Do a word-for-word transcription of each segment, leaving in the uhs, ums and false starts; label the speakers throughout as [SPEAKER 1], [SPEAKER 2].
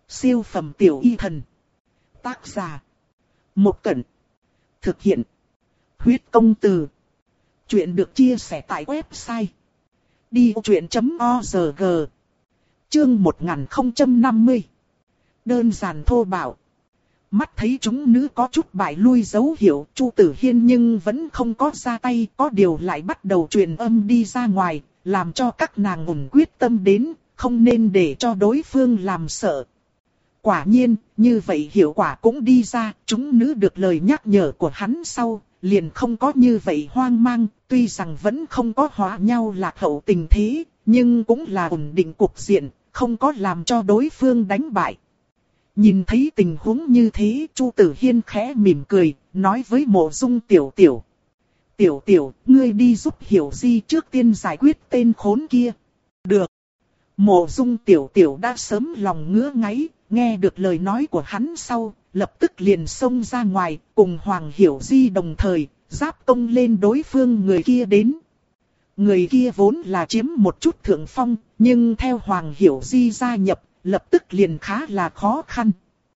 [SPEAKER 1] Siêu phẩm tiểu y thần. Tác giả. Một Cẩn. Thực hiện. Huyết công từ. Chuyện được chia sẻ tại website đi vô chuyện chấm org. Chương một nghìn không trăm năm mươi. Đơn giản thô bạo. Mắt thấy chúng nữ có chút bại lui dấu hiệu, Chu Tử Hiên nhưng vẫn không có ra tay, có điều lại bắt đầu truyền âm đi ra ngoài, làm cho các nàng ổn quyết tâm đến, không nên để cho đối phương làm sợ. Quả nhiên, như vậy hiệu quả cũng đi ra, chúng nữ được lời nhắc nhở của hắn sau, liền không có như vậy hoang mang, tuy rằng vẫn không có hóa nhau lạc hậu tình thế, nhưng cũng là ổn định cục diện, không có làm cho đối phương đánh bại. Nhìn thấy tình huống như thế, Chu Tử Hiên khẽ mỉm cười, nói với Mộ Dung Tiểu Tiểu. Tiểu Tiểu, ngươi đi giúp Hiểu Di trước tiên giải quyết tên khốn kia. Được. Mộ Dung Tiểu Tiểu đã sớm lòng ngứa ngáy, nghe được lời nói của hắn sau, lập tức liền xông ra ngoài, cùng Hoàng Hiểu Di đồng thời, giáp công lên đối phương người kia đến. Người kia vốn là chiếm một chút thượng phong, nhưng theo Hoàng Hiểu Di gia nhập, lập tức liền khá là khó khăn.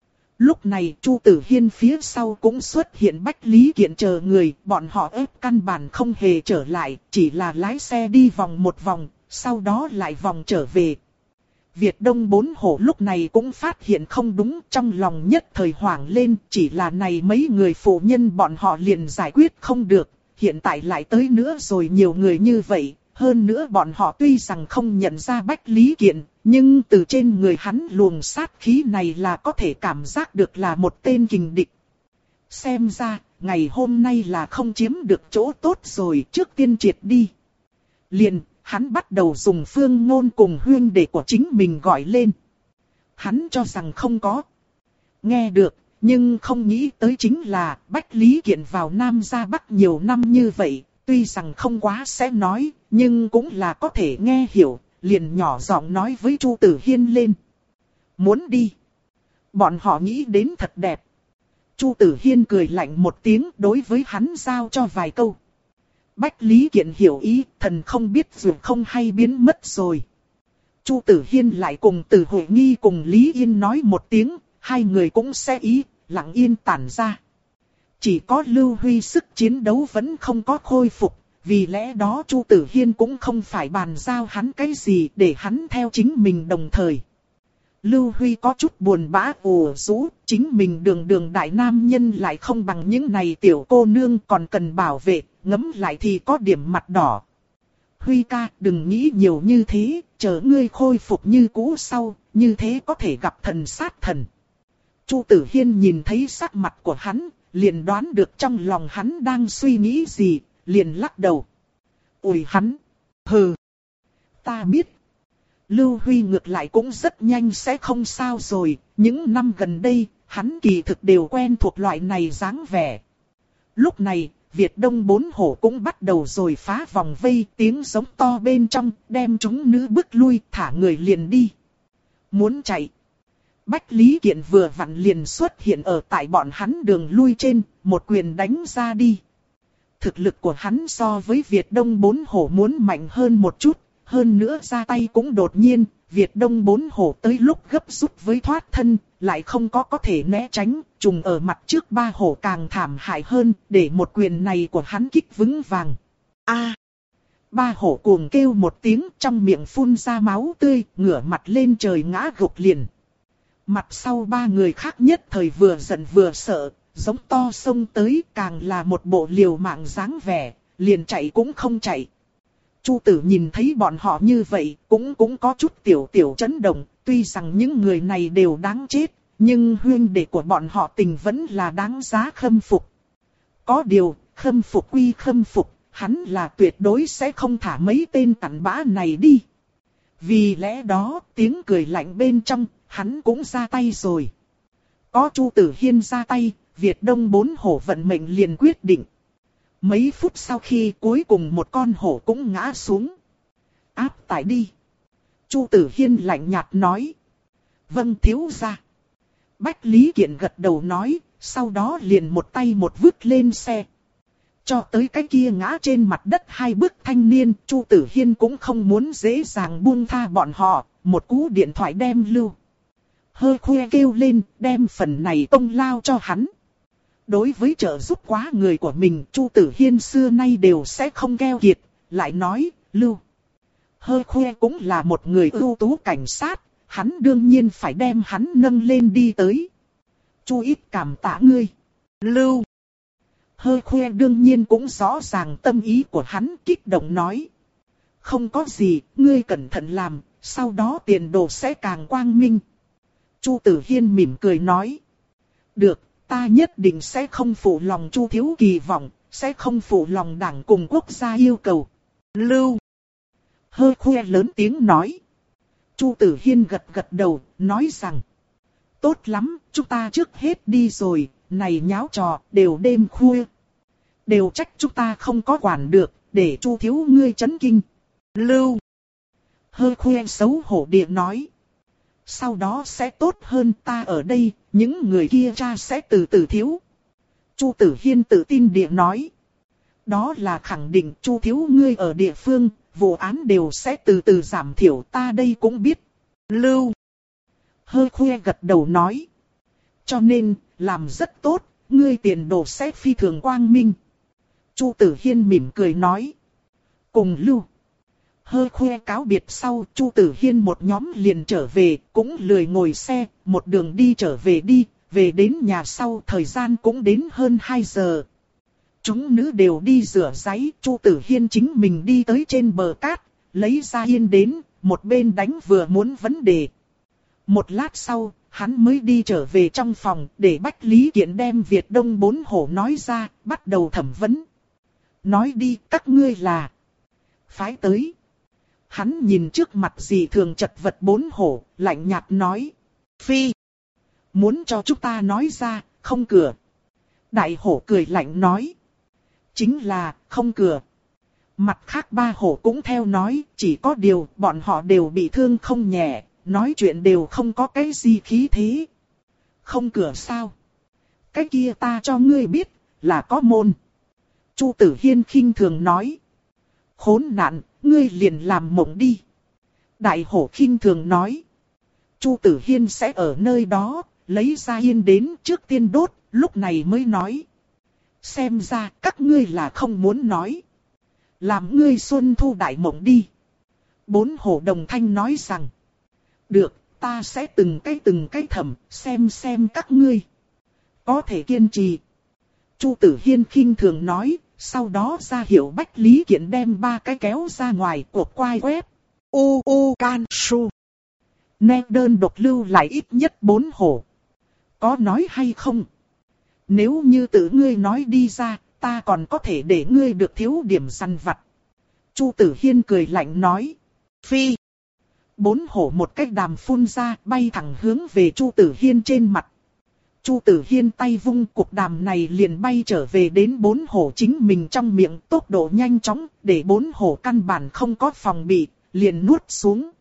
[SPEAKER 1] Lúc này Chu Tử Hiên phía sau cũng xuất hiện Bách Lý Kiện chờ người, bọn họ ép căn bản không hề trở lại, chỉ là lái xe đi vòng một vòng, sau đó lại vòng trở về. Việt Đông bốn hổ lúc này cũng phát hiện không đúng, trong lòng nhất thời hoảng lên, chỉ là này mấy người phụ nhân bọn họ liền giải quyết không được, hiện tại lại tới nữa rồi nhiều người như vậy, hơn nữa bọn họ tuy rằng không nhận ra Bách Lý Kiện, nhưng từ trên người hắn luồng sát khí này là có thể cảm giác được là một tên kình địch. Xem ra, ngày hôm nay là không chiếm được chỗ tốt rồi, trước tiên triệt đi. Liền, hắn bắt đầu dùng phương ngôn cùng huyên đệ của chính mình gọi lên. Hắn cho rằng không có. Nghe được, nhưng không nghĩ tới chính là Bách Lý Kiện vào Nam ra Bắc nhiều năm như vậy, tuy rằng không quá sẽ nói, nhưng cũng là có thể nghe hiểu, liền nhỏ giọng nói với Chu Tử Hiên lên. Muốn đi. Bọn họ nghĩ đến thật đẹp. Chu Tử Hiên cười lạnh một tiếng đối với hắn giao cho vài câu. Bách Lý Kiện hiểu ý, thần không biết dù không hay biến mất rồi. Chu Tử Hiên lại cùng Từ Hội Nghi cùng Lý Yên nói một tiếng, hai người cũng sẽ ý, lặng yên tản ra. Chỉ có Lưu Huy sức chiến đấu vẫn không có khôi phục, vì lẽ đó Chu Tử Hiên cũng không phải bàn giao hắn cái gì để hắn theo chính mình đồng thời. Lưu Huy có chút buồn bã ủ rũ, chính mình đường đường đại nam nhân lại không bằng những này tiểu cô nương còn cần bảo vệ, ngấm lại thì có điểm mặt đỏ. Huy ca, đừng nghĩ nhiều như thế, chờ ngươi khôi phục như cũ sau, như thế có thể gặp thần sát thần. Chu Tử Hiên nhìn thấy sắc mặt của hắn, liền đoán được trong lòng hắn đang suy nghĩ gì, liền lắc đầu. Ủi hắn, hừ, ta biết. Lưu Huy ngược lại cũng rất nhanh sẽ không sao rồi, những năm gần đây, hắn kỳ thực đều quen thuộc loại này dáng vẻ. Lúc này, Việt Đông bốn hổ cũng bắt đầu rồi phá vòng vây, tiếng giống to bên trong, đem chúng nữ bước lui, thả người liền đi. Muốn chạy. Bách Lý Kiện vừa vặn liền xuất hiện ở tại bọn hắn đường lui trên, một quyền đánh ra đi. Thực lực của hắn so với Việt Đông bốn hổ muốn mạnh hơn một chút, hơn nữa ra tay cũng đột nhiên, Việt Đông bốn hổ tới lúc gấp rút với thoát thân, lại không có có thể né tránh, trùng ở mặt trước ba hổ càng thảm hại hơn, để một quyền này của hắn kích vững vàng. A! Ba hổ cuồng kêu một tiếng, trong miệng phun ra máu tươi, ngửa mặt lên trời ngã gục liền. Mặt sau ba người khác nhất thời vừa giận vừa sợ, giống to xông tới, càng là một bộ liều mạng dáng vẻ, liền chạy cũng không chạy. Chu Tử nhìn thấy bọn họ như vậy, cũng cũng có chút tiểu tiểu chấn động, tuy rằng những người này đều đáng chết, nhưng huynh đệ của bọn họ tình vẫn là đáng giá khâm phục. Có điều, khâm phục quy khâm phục, hắn là tuyệt đối sẽ không thả mấy tên cặn bã này đi. Vì lẽ đó, tiếng cười lạnh bên trong, hắn cũng ra tay rồi. Có Chu Tử Hiên ra tay, Việt Đông bốn hổ vận mệnh liền quyết định. Mấy phút sau khi cuối cùng một con hổ cũng ngã xuống. Áp tải đi. Chu Tử Hiên lạnh nhạt nói. Vâng thiếu gia. Bách Lý Kiện gật đầu nói, sau đó liền một tay một vứt lên xe. Cho tới cái kia ngã trên mặt đất hai bước thanh niên, Chu Tử Hiên cũng không muốn dễ dàng buông tha bọn họ, một cú điện thoại đem lưu. Hơi khoe kêu lên, đem phần này công lao cho hắn. Đối với trợ giúp quá người của mình, Chu Tử Hiên xưa nay đều sẽ không keo kiệt, lại nói, Lưu. Hơi khoe cũng là một người ưu tú cảnh sát, hắn đương nhiên phải đem hắn nâng lên đi tới. Chu ít cảm tạ ngươi. Lưu. Hơi khoe đương nhiên cũng rõ ràng tâm ý của hắn, kích động nói. Không có gì, ngươi cẩn thận làm, sau đó tiền đồ sẽ càng quang minh. Chu Tử Hiên mỉm cười nói. Được, ta nhất định sẽ không phụ lòng Chu thiếu kỳ vọng, sẽ không phụ lòng đảng cùng quốc gia yêu cầu. Lưu. Hơi khoe lớn tiếng nói. Chu Tử Hiên gật gật đầu, nói rằng. Tốt lắm, chúng ta trước hết đi rồi, này nháo trò, đều đêm khuya. Đều trách chúng ta không có quản được, để Chu thiếu ngươi chấn kinh. Lưu. Hơi khoe xấu hổ địa nói. Sau đó sẽ tốt hơn, ta ở đây, những người kia cha sẽ từ từ thiếu. Chu Tử Hiên tự tin địa nói. Đó là khẳng định Chu thiếu ngươi ở địa phương, vụ án đều sẽ từ từ giảm thiểu, ta đây cũng biết. Lưu. Hơi khoe gật đầu nói. Cho nên, làm rất tốt, ngươi tiền đồ sẽ phi thường quang minh. Chu Tử Hiên mỉm cười nói. Cùng Lưu. Hơi khoe cáo biệt sau, Chu Tử Hiên một nhóm liền trở về, cũng lười ngồi xe, một đường đi trở về đi, về đến nhà sau thời gian cũng đến hơn hai giờ. Chúng nữ đều đi rửa ráy, Chu Tử Hiên chính mình đi tới trên bờ cát, lấy ra yên đến, một bên đánh vừa muốn vấn đề. Một lát sau, hắn mới đi trở về trong phòng, để Bách Lý Kiện đem Việt Đông bốn hổ nói ra, bắt đầu thẩm vấn. Nói đi, các ngươi là phái tới. Hắn nhìn trước mặt dị thường chật vật bốn hổ, lạnh nhạt nói. Phi. Muốn cho chúng ta nói ra, không cửa. Đại hổ cười lạnh nói. Chính là, không cửa. Mặt khác ba hổ cũng theo nói, chỉ có điều bọn họ đều bị thương không nhẹ, nói chuyện đều không có cái gì khí thế. Không cửa sao? Cái kia ta cho ngươi biết, là có môn. Chu Tử Hiên khinh thường nói. Khốn nạn, ngươi liền làm mộng đi. Đại hổ khinh thường nói. Chu Tử Hiên sẽ ở nơi đó, lấy ra yên đến trước tiên đốt, lúc này mới nói. Xem ra các ngươi là không muốn nói. Làm ngươi xuân thu đại mộng đi. Bốn hổ đồng thanh nói rằng. Được, ta sẽ từng cái từng cái thẩm, xem xem các ngươi có thể kiên trì. Chu Tử Hiên khinh thường nói, sau đó ra hiệu Bách Lý Kiện đem ba cái kéo ra ngoài cuộc quay web. U U Can Su. Nét đơn độc lưu lại ít nhất bốn hổ. Có nói hay không? Nếu như tự ngươi nói đi ra, ta còn có thể để ngươi được thiếu điểm săn vặt. Chu Tử Hiên cười lạnh nói. Phi. Bốn hổ một cách đàm phun ra, bay thẳng hướng về Chu Tử Hiên trên mặt. Chu Tử Hiên tay vung, cục đàm này liền bay trở về đến bốn hổ chính mình trong miệng, tốc độ nhanh chóng, để bốn hổ căn bản không có phòng bị, liền nuốt xuống.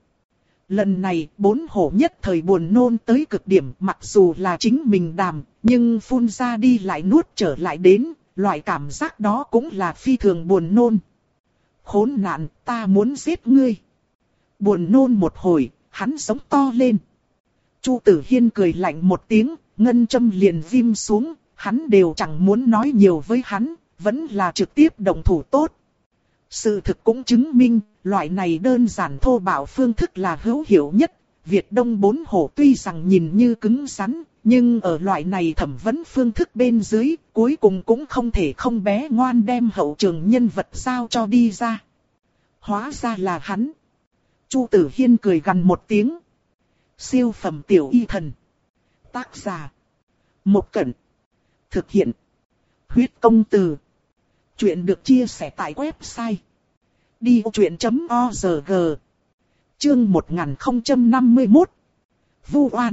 [SPEAKER 1] Lần này, bốn hổ nhất thời buồn nôn tới cực điểm, mặc dù là chính mình đàm, nhưng phun ra đi lại nuốt trở lại đến, loại cảm giác đó cũng là phi thường buồn nôn. Khốn nạn, ta muốn giết ngươi. Buồn nôn một hồi, hắn sống to lên. Chu Tử Hiên cười lạnh một tiếng, ngân châm liền viêm xuống, hắn đều chẳng muốn nói nhiều với hắn, vẫn là trực tiếp động thủ tốt. Sự thực cũng chứng minh, loại này đơn giản thô bạo phương thức là hữu hiệu nhất. Việt Đông bốn hổ tuy rằng nhìn như cứng rắn, nhưng ở loại này thẩm vấn phương thức bên dưới, cuối cùng cũng không thể không bé ngoan đem hậu trường nhân vật giao cho đi ra. Hóa ra là hắn. Chu Tử Hiên cười gằn một tiếng. Siêu phẩm tiểu y thần. Tác giả. Một Cẩn. Thực hiện. Huyết công từ. Chuyện được chia sẻ tại website. đi ô chuyện chấm o rờ giê. Chương một nghìn không trăm năm mươi mốt. Vu oan.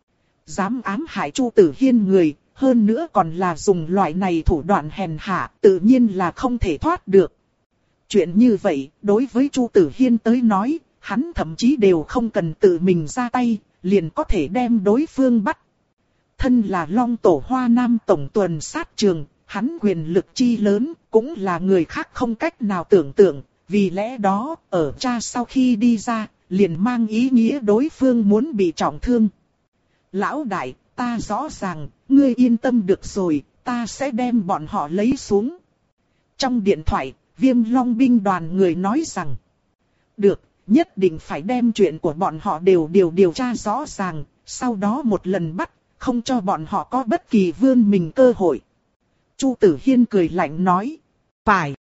[SPEAKER 1] Dám ám hại Chu Tử Hiên người, hơn nữa còn là dùng loại này thủ đoạn hèn hạ, tự nhiên là không thể thoát được. Chuyện như vậy, đối với Chu Tử Hiên tới nói, hắn thậm chí đều không cần tự mình ra tay, liền có thể đem đối phương bắt. Thân là Long Tổ Hoa Nam Tổng tuần sát trường, hắn quyền lực chi lớn, cũng là người khác không cách nào tưởng tượng, vì lẽ đó, ở cha sau khi đi ra, liền mang ý nghĩa đối phương muốn bị trọng thương. Lão đại, ta rõ ràng, ngươi yên tâm được rồi, ta sẽ đem bọn họ lấy xuống. Trong điện thoại, Viêm Long binh đoàn người nói rằng, được, nhất định phải đem chuyện của bọn họ đều điều điều tra rõ ràng, sau đó một lần bắt, không cho bọn họ có bất kỳ vươn mình cơ hội. Chu Tử Hiên cười lạnh nói, phải.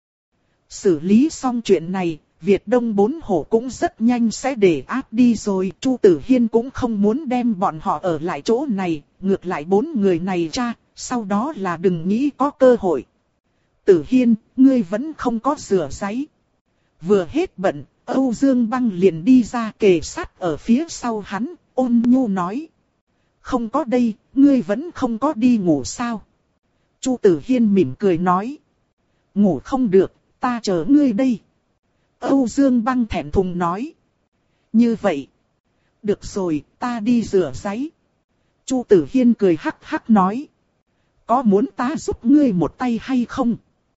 [SPEAKER 1] Xử lý xong chuyện này, Việt Đông bốn hổ cũng rất nhanh sẽ để áp đi rồi. Chu Tử Hiên cũng không muốn đem bọn họ ở lại chỗ này, ngược lại bốn người này ra, sau đó là đừng nghĩ có cơ hội. Tử Hiên, ngươi vẫn không có rửa ráy. Vừa hết bận, Âu Dương Băng liền đi ra kề sát ở phía sau hắn, ôn nhu nói. Không có đây, ngươi vẫn không có đi ngủ sao? Chu Tử Hiên mỉm cười nói. Ngủ không được, ta chờ ngươi đây. Âu Dương Băng thẹn thùng nói. Như vậy. Được rồi, ta đi rửa ráy. Chu Tử Hiên cười hắc hắc nói. Có muốn ta giúp ngươi một tay hay không?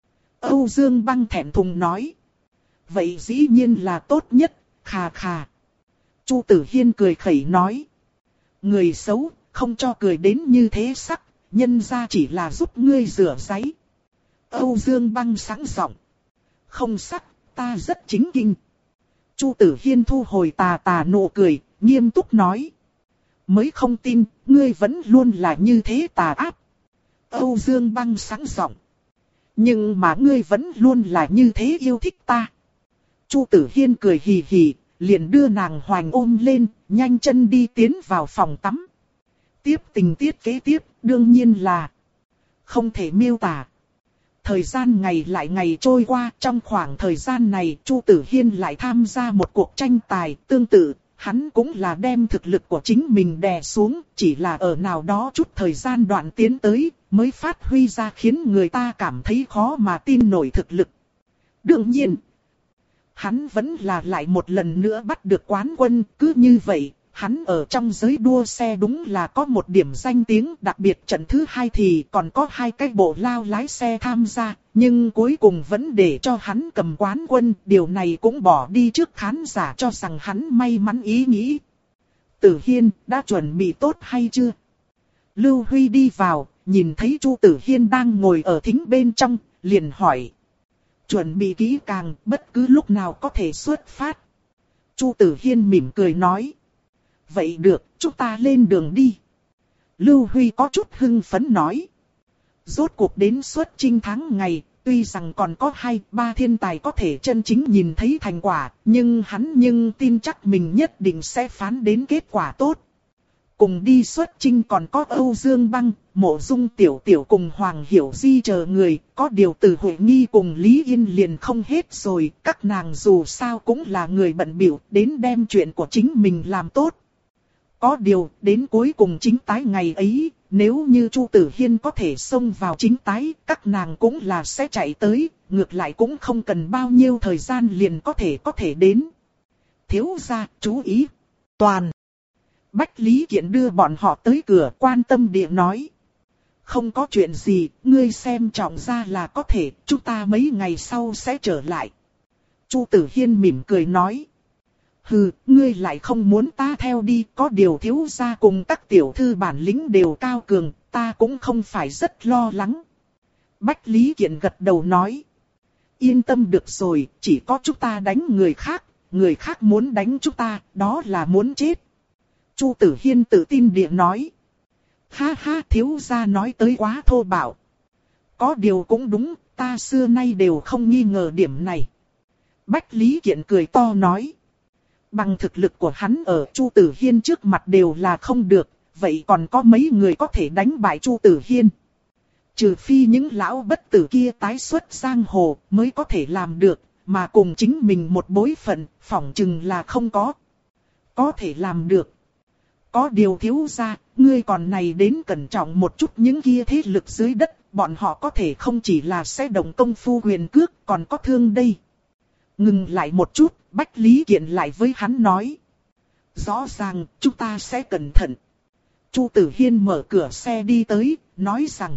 [SPEAKER 1] Âu Dương Băng thẹn thùng nói. Vậy dĩ nhiên là tốt nhất, khà khà. Chu Tử Hiên cười khẩy nói. Người xấu, không cho cười đến như thế sắc, nhân ra chỉ là giúp ngươi rửa ráy. Âu Dương Băng sẵn giọng. Không sắc, ta rất chính kinh. Chu Tử Hiên thu hồi tà tà nụ cười, nghiêm túc nói. Mới không tin, ngươi vẫn luôn là như thế tà áp. Âu Dương Băng sẵn giọng. Nhưng mà ngươi vẫn luôn là như thế yêu thích ta. Chu Tử Hiên cười hì hì, liền đưa nàng hoành ôm lên, nhanh chân đi tiến vào phòng tắm. Tiếp tình tiết kế tiếp, đương nhiên là không thể miêu tả. Thời gian ngày lại ngày trôi qua, trong khoảng thời gian này Chu Tử Hiên lại tham gia một cuộc tranh tài tương tự, hắn cũng là đem thực lực của chính mình đè xuống, chỉ là ở nào đó chút thời gian đoạn tiến tới, mới phát huy ra khiến người ta cảm thấy khó mà tin nổi thực lực. Đương nhiên, hắn vẫn là lại một lần nữa bắt được quán quân, cứ như vậy. Hắn ở trong giới đua xe đúng là có một điểm danh tiếng, đặc biệt trận thứ hai thì còn có hai cái bộ lao lái xe tham gia, nhưng cuối cùng vẫn để cho hắn cầm quán quân, điều này cũng bỏ đi trước khán giả cho rằng hắn may mắn ý nghĩ. Tử Hiên, đã chuẩn bị tốt hay chưa? Lưu Huy đi vào, nhìn thấy Chu Tử Hiên đang ngồi ở thính bên trong, liền hỏi. Chuẩn bị kỹ càng, bất cứ lúc nào có thể xuất phát. Chu Tử Hiên mỉm cười nói. Vậy được, chúng ta lên đường đi. Lưu Huy có chút hưng phấn nói. Rốt cuộc đến xuất chinh tháng ngày, tuy rằng còn có hai, ba thiên tài có thể chân chính nhìn thấy thành quả, nhưng hắn nhưng tin chắc mình nhất định sẽ phán đến kết quả tốt. Cùng đi xuất chinh còn có Âu Dương Băng, Mộ Dung Tiểu Tiểu cùng Hoàng Hiểu Di chờ người, có điều từ Huệ Nghi cùng Lý Yên liền không hết rồi, các nàng dù sao cũng là người bận bịu, đến đem chuyện của chính mình làm tốt. Có điều, đến cuối cùng chính tái ngày ấy, nếu như Chu Tử Hiên có thể xông vào chính tái, các nàng cũng là sẽ chạy tới, ngược lại cũng không cần bao nhiêu thời gian liền có thể có thể đến. Thiếu gia, chú ý, toàn. Bách Lý Kiện đưa bọn họ tới cửa, quan tâm địa nói. Không có chuyện gì, ngươi xem trọng ra là có thể, chúng ta mấy ngày sau sẽ trở lại. Chu Tử Hiên mỉm cười nói. Hừ, ngươi lại không muốn ta theo đi, có điều thiếu gia cùng các tiểu thư bản lĩnh đều cao cường, ta cũng không phải rất lo lắng. Bách Lý Kiện gật đầu nói. Yên tâm được rồi, chỉ có chúng ta đánh người khác, người khác muốn đánh chúng ta, đó là muốn chết. Chu Tử Hiên tự tin địa nói. Ha ha, thiếu gia nói tới quá thô bạo. Có điều cũng đúng, ta xưa nay đều không nghi ngờ điểm này. Bách Lý Kiện cười to nói. Bằng thực lực của hắn ở Chu Tử Hiên trước mặt đều là không được, vậy còn có mấy người có thể đánh bại Chu Tử Hiên? Trừ phi những lão bất tử kia tái xuất giang hồ mới có thể làm được, mà cùng chính mình một bối phận, phỏng chừng là không có. Có thể làm được. Có điều thiếu gia, ngươi còn này đến cẩn trọng một chút những kia thế lực dưới đất, bọn họ có thể không chỉ là sẽ động công phu huyền cước, còn có thương đây. Ngừng lại một chút, Bách Lý Kiện lại với hắn nói. Rõ ràng, chúng ta sẽ cẩn thận. Chu Tử Hiên mở cửa xe đi tới, nói rằng.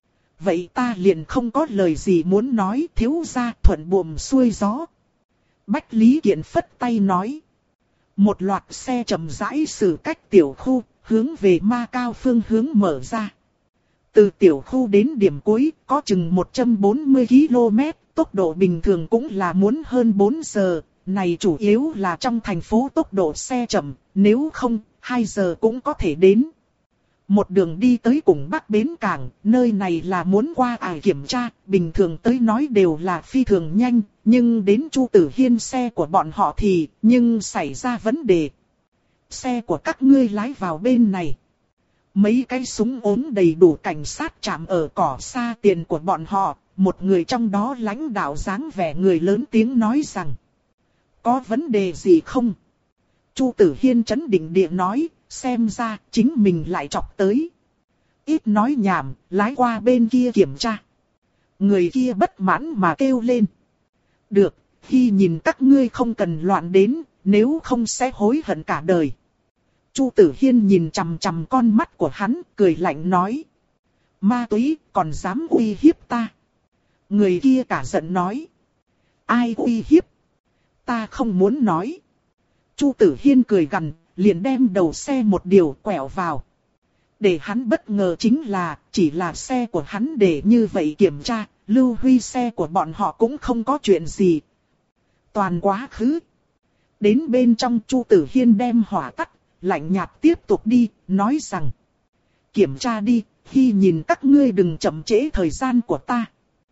[SPEAKER 1] Vậy ta liền không có lời gì muốn nói, thiếu gia thuận buồm xuôi gió. Bách Lý Kiện phất tay nói. Một loạt xe chậm rãi xử cách tiểu khu, hướng về Ma Cao phương hướng mở ra. Từ tiểu khu đến điểm cuối có chừng một trăm bốn mươi ki lô mét, tốc độ bình thường cũng là muốn hơn bốn giờ, này chủ yếu là trong thành phố tốc độ xe chậm, nếu không, hai giờ cũng có thể đến. Một đường đi tới cùng Bắc Bến Cảng, nơi này là muốn qua ải kiểm tra, bình thường tới nói đều là phi thường nhanh, nhưng đến Chu Tử Hiên xe của bọn họ thì, nhưng xảy ra vấn đề. Xe của các ngươi lái vào bên này. Mấy cái súng ốm đầy đủ cảnh sát chạm ở cỏ xa tiền của bọn họ, một người trong đó lãnh đạo dáng vẻ người lớn tiếng nói rằng. Có vấn đề gì không? Chu Tử Hiên trấn định địa nói, xem ra chính mình lại chọc tới. Ít nói nhảm, lái qua bên kia kiểm tra. Người kia bất mãn mà kêu lên. Được, khi nhìn các ngươi không cần loạn đến, nếu không sẽ hối hận cả đời. Chu Tử Hiên nhìn chằm chằm con mắt của hắn, cười lạnh nói. Ma túy, còn dám uy hiếp ta. Người kia cả giận nói. Ai uy hiếp? Ta không muốn nói. Chu Tử Hiên cười gằn, liền đem đầu xe một điều quẹo vào. Để hắn bất ngờ chính là, chỉ là xe của hắn để như vậy kiểm tra, Lưu Huy xe của bọn họ cũng không có chuyện gì. Toàn quá khứ. Đến bên trong Chu Tử Hiên đem hỏa tắt, lạnh nhạt tiếp tục đi, nói rằng. Kiểm tra đi, khi nhìn các ngươi đừng chậm trễ thời gian của ta.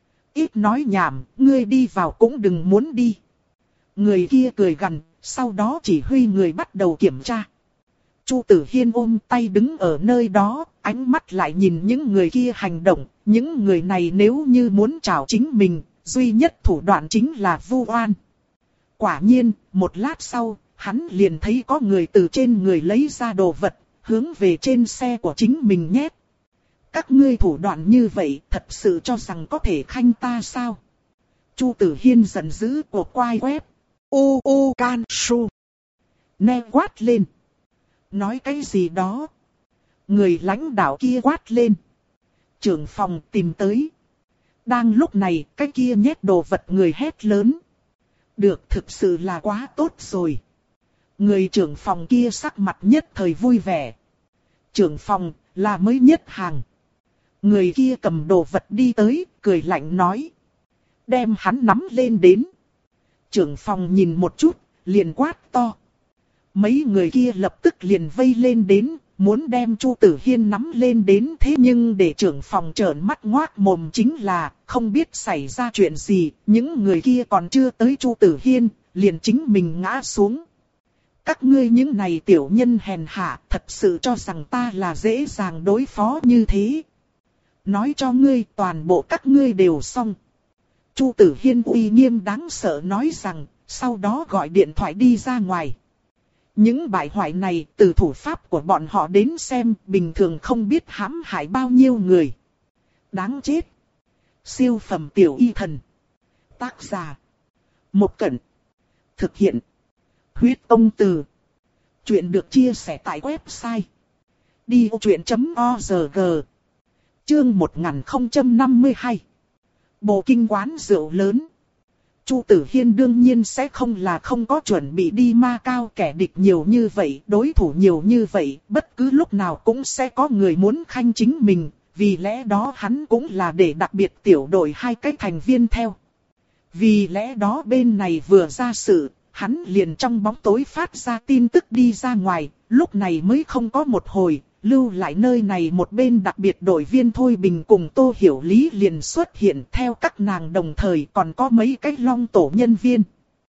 [SPEAKER 1] Ít nói nhảm, ngươi đi vào cũng đừng muốn đi. Người kia cười gằn, sau đó chỉ huy người bắt đầu kiểm tra. Chu Tử Hiên ôm tay đứng ở nơi đó, ánh mắt lại nhìn những người kia hành động. Những người này nếu như muốn trảo chính mình, duy nhất thủ đoạn chính là vu oan. Quả nhiên, một lát sau, hắn liền thấy có người từ trên người lấy ra đồ vật, hướng về trên xe của chính mình nhét. Các ngươi thủ đoạn như vậy, thật sự cho rằng có thể khanh ta sao? Chu Tử Hiên giận dữ của quai quét. U u can su. Nè quát lên. Nói cái gì đó? Người lãnh đạo kia quát lên. Trưởng phòng tìm tới. Đang lúc này, cái kia nhét đồ vật người hét lớn. Được, thực sự là quá tốt rồi. Người trưởng phòng kia sắc mặt nhất thời vui vẻ. Trưởng phòng là mới nhất hàng. Người kia cầm đồ vật đi tới, cười lạnh nói. Đem hắn nắm lên đến. Trưởng phòng nhìn một chút, liền quát to. Mấy người kia lập tức liền vây lên đến, muốn đem Chu Tử Hiên nắm lên đến. Thế nhưng để trưởng phòng trợn mắt ngoác mồm chính là, không biết xảy ra chuyện gì, những người kia còn chưa tới Chu Tử Hiên, liền chính mình ngã xuống. Các ngươi những này tiểu nhân hèn hạ, thật sự cho rằng ta là dễ dàng đối phó như thế. Nói cho ngươi, toàn bộ các ngươi đều xong. Chu Tử Hiên uy nghiêm đáng sợ nói rằng, sau đó gọi điện thoại đi ra ngoài. Những bại hoại này, từ thủ pháp của bọn họ đến xem, bình thường không biết hãm hại bao nhiêu người. Đáng chết. Siêu phẩm tiểu y thần. Tác giả. Một Cẩn. Thực hiện. Huyết Tông Từ. Chuyện được chia sẻ tại website đi vô chuyện chấm org. Chương một nghìn không trăm năm mươi hai. Bộ kinh quán rượu lớn. Chu Tử Hiên đương nhiên sẽ không là không có chuẩn bị đi Ma Cao, kẻ địch nhiều như vậy, đối thủ nhiều như vậy, bất cứ lúc nào cũng sẽ có người muốn khanh chính mình, vì lẽ đó hắn cũng là để đặc biệt tiểu đội hai cái thành viên theo. Vì lẽ đó bên này vừa ra sự, hắn liền trong bóng tối phát ra tin tức đi ra ngoài, lúc này mới không có một hồi, lưu lại nơi này một bên đặc biệt đội viên Thôi Bình cùng Tô Hiểu Lý liền xuất hiện theo các nàng, đồng thời còn có mấy cái long tổ nhân viên.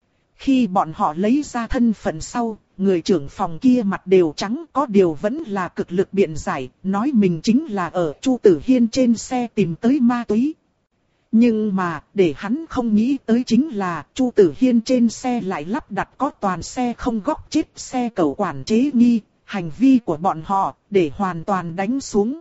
[SPEAKER 1] Khi bọn họ lấy ra thân phận sau, người trưởng phòng kia mặt đều trắng, có điều vẫn là cực lực biện giải, nói mình chính là ở Chu Tử Hiên trên xe tìm tới ma túy. Nhưng mà, để hắn không nghĩ tới chính là, Chu Tử Hiên trên xe lại lắp đặt có toàn xe không góc chết xe cẩu quản chế nghi, hành vi của bọn họ, để hoàn toàn đánh xuống.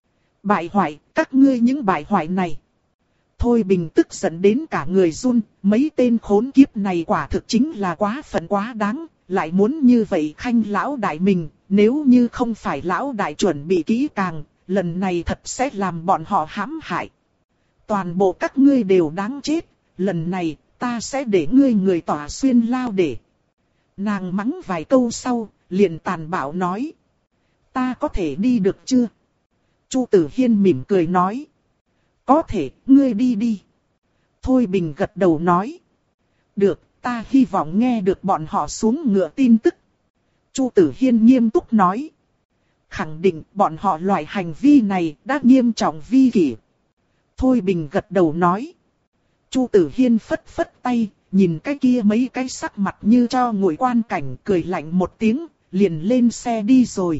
[SPEAKER 1] Bại hoại, các ngươi những bại hoại này. Thôi Bình tức giận đến cả người run, mấy tên khốn kiếp này quả thực chính là quá phận quá đáng, lại muốn như vậy khanh lão đại mình, nếu như không phải lão đại chuẩn bị kỹ càng, lần này thật sẽ làm bọn họ hãm hại. Toàn bộ các ngươi đều đáng chết, lần này ta sẽ để ngươi người tỏa xuyên lao để. Nàng mắng vài câu sau, liền tàn bạo nói. Ta có thể đi được chưa? Chu Tử Hiên mỉm cười nói. Có thể, ngươi đi đi. Thôi Bình gật đầu nói. Được, ta hy vọng nghe được bọn họ xuống ngựa tin tức. Chu Tử Hiên nghiêm túc nói. Khẳng định bọn họ loại hành vi này đã nghiêm trọng vi kỷ. Thôi Bình gật đầu nói. Chu Tử Hiên phất phất tay, nhìn cái kia mấy cái sắc mặt như cho ngồi quan cảnh, cười lạnh một tiếng, liền lên xe đi rồi.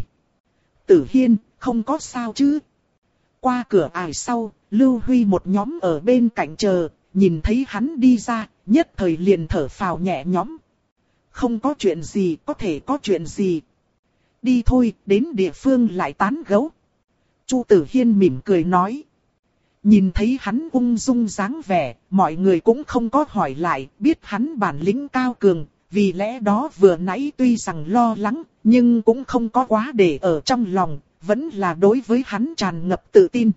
[SPEAKER 1] Tử Hiên, không có sao chứ? Qua cửa ải sau, Lưu Huy một nhóm ở bên cạnh chờ, nhìn thấy hắn đi ra, nhất thời liền thở phào nhẹ nhõm. Không có chuyện gì, có thể có chuyện gì. Đi thôi, đến địa phương lại tán gẫu. Chu Tử Hiên mỉm cười nói. Nhìn thấy hắn ung dung dáng vẻ, mọi người cũng không có hỏi lại, biết hắn bản lĩnh cao cường, vì lẽ đó vừa nãy tuy rằng lo lắng, nhưng cũng không có quá để ở trong lòng, vẫn là đối với hắn tràn ngập tự tin.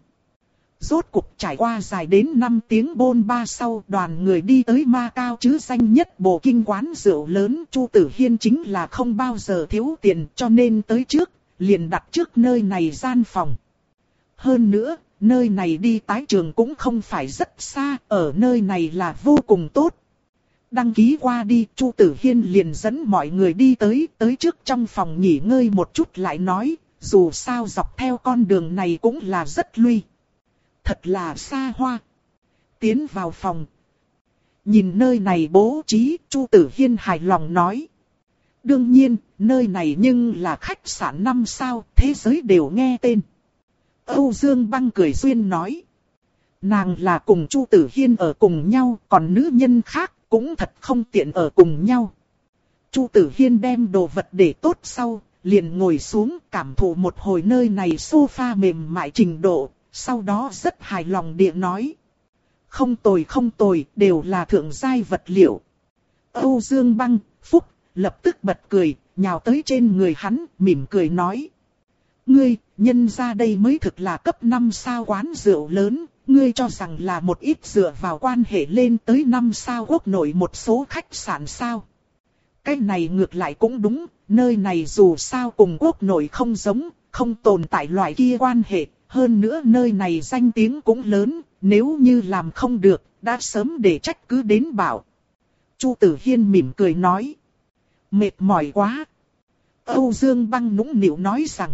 [SPEAKER 1] Rốt cuộc trải qua dài đến năm tiếng bôn ba sau, đoàn người đi tới Ma Cao chứ danh nhất bộ kinh quán rượu lớn. Chu Tử Hiên chính là không bao giờ thiếu tiền, cho nên tới trước, liền đặt trước nơi này gian phòng. Hơn nữa, nơi này đi tái trường cũng không phải rất xa, ở nơi này là vô cùng tốt. Đăng ký qua đi, Chu Tử Hiên liền dẫn mọi người đi tới, tới trước trong phòng nghỉ ngơi một chút lại nói, dù sao dọc theo con đường này cũng là rất lui. Thật là xa hoa. Tiến vào phòng. Nhìn nơi này bố trí, Chu Tử Hiên hài lòng nói. Đương nhiên, nơi này nhưng là khách sạn năm sao, thế giới đều nghe tên. Âu Dương Băng cười duyên nói. Nàng là cùng Chu Tử Hiên ở cùng nhau, còn nữ nhân khác cũng thật không tiện ở cùng nhau. Chu Tử Hiên đem đồ vật để tốt sau, liền ngồi xuống cảm thụ một hồi nơi này sofa mềm mại trình độ, sau đó rất hài lòng địa nói. Không tồi không tồi, đều là thượng giai vật liệu. Âu Dương Băng, Phúc, lập tức bật cười, nhào tới trên người hắn, mỉm cười nói. Ngươi, nhân ra đây mới thực là cấp năm sao quán rượu lớn, ngươi cho rằng là một ít dựa vào quan hệ lên tới năm sao quốc nội một số khách sạn sao. Cái này ngược lại cũng đúng, nơi này dù sao cùng quốc nội không giống, không tồn tại loại kia quan hệ, hơn nữa nơi này danh tiếng cũng lớn, nếu như làm không được, đã sớm để trách cứ đến bảo. Chu Tử Hiên mỉm cười nói. Mệt mỏi quá. Âu Dương Băng nũng nịu nói rằng.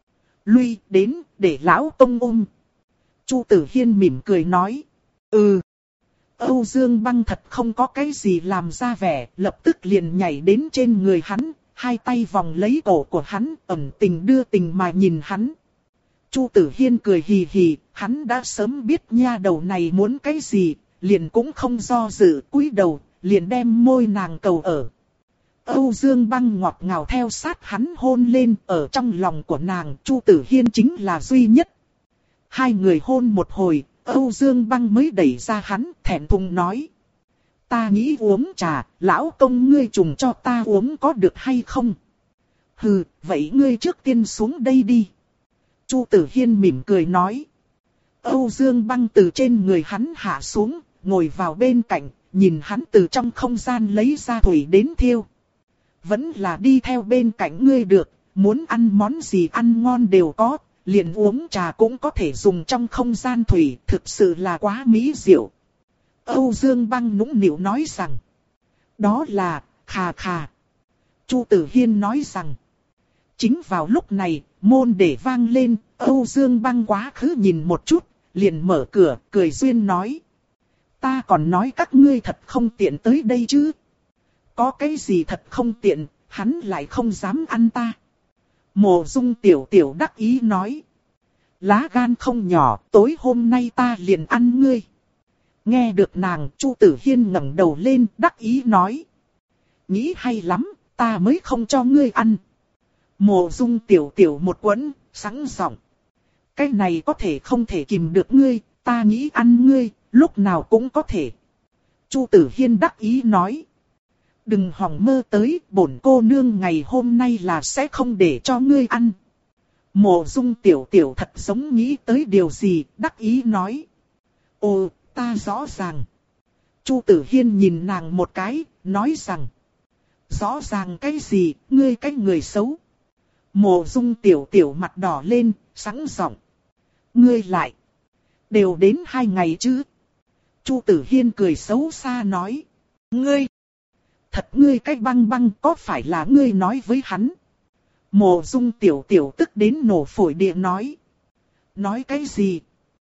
[SPEAKER 1] Lui đến, để lão công ôm. Chu Tử Hiên mỉm cười nói. Ừ. Âu Dương Băng thật không có cái gì làm ra vẻ, lập tức liền nhảy đến trên người hắn, hai tay vòng lấy cổ của hắn, ẩn tình đưa tình mà nhìn hắn. Chu Tử Hiên cười hì hì, hắn đã sớm biết nha đầu này muốn cái gì, liền cũng không do dự, cúi đầu, liền đem môi nàng cầu ở. Âu Dương Băng ngọt ngào theo sát hắn hôn lên, ở trong lòng của nàng, Chu Tử Hiên chính là duy nhất. Hai người hôn một hồi, Âu Dương Băng mới đẩy ra hắn, thẹn thùng nói. Ta nghĩ uống trà, lão công ngươi trùng cho ta uống có được hay không? Hừ, vậy ngươi trước tiên xuống đây đi. Chu Tử Hiên mỉm cười nói. Âu Dương Băng từ trên người hắn hạ xuống, ngồi vào bên cạnh, nhìn hắn từ trong không gian lấy ra thủy đến thiêu. Vẫn là đi theo bên cạnh ngươi được, muốn ăn món gì ăn ngon đều có, liền uống trà cũng có thể dùng trong không gian thủy, thực sự là quá mỹ diệu. Âu Dương Băng nũng nịu nói rằng. Đó là, khà khà. Chu Tử Hiên nói rằng. Chính vào lúc này, môn để vang lên, Âu Dương Băng quá khứ nhìn một chút, liền mở cửa, cười duyên nói. Ta còn nói các ngươi thật không tiện tới đây chứ. Có cái gì thật không tiện, hắn lại không dám ăn ta. Mộ Dung tiểu tiểu đắc ý nói. Lá gan không nhỏ, tối hôm nay ta liền ăn ngươi. Nghe được nàng, Chu Tử Hiên ngẩng đầu lên, đắc ý nói. Nghĩ hay lắm, ta mới không cho ngươi ăn. Mộ Dung tiểu tiểu một quẫn, sẵn giọng. Cái này có thể không thể kìm được ngươi, ta nghĩ ăn ngươi, lúc nào cũng có thể. Chu Tử Hiên đắc ý nói. Đừng hòng mơ tới, bổn cô nương ngày hôm nay là sẽ không để cho ngươi ăn. Mộ Dung tiểu tiểu thật giống nghĩ tới điều gì, đắc ý nói. Ồ, ta rõ ràng. Chu Tử Hiên nhìn nàng một cái, nói rằng. Rõ ràng cái gì, ngươi cái người xấu. Mộ Dung tiểu tiểu mặt đỏ lên, sẵn giọng. Ngươi lại. Đều đến hai ngày chứ. Chu Tử Hiên cười xấu xa nói. Ngươi. Thật ngươi cái băng băng, có phải là ngươi nói với hắn? Mộ Dung tiểu tiểu tức đến nổ phổi địa nói. Nói cái gì?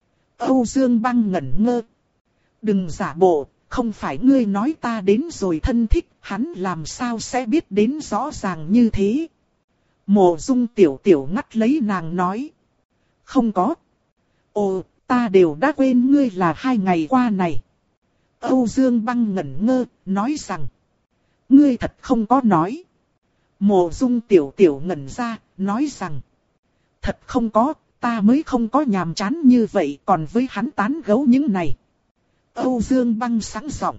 [SPEAKER 1] Âu Dương Băng ngẩn ngơ. Đừng giả bộ, không phải ngươi nói ta đến rồi thân thích, hắn làm sao sẽ biết đến rõ ràng như thế? Mộ Dung tiểu tiểu ngắt lấy nàng nói. Không có. Ồ, ta đều đã quên ngươi là hai ngày qua này. Âu Dương Băng ngẩn ngơ, nói rằng. Ngươi thật không có nói. Mộ Dung tiểu tiểu ngẩn ra, nói rằng. Thật không có, ta mới không có nhàm chán như vậy, còn với hắn tán gẫu những này. Âu Dương Băng sáng giọng.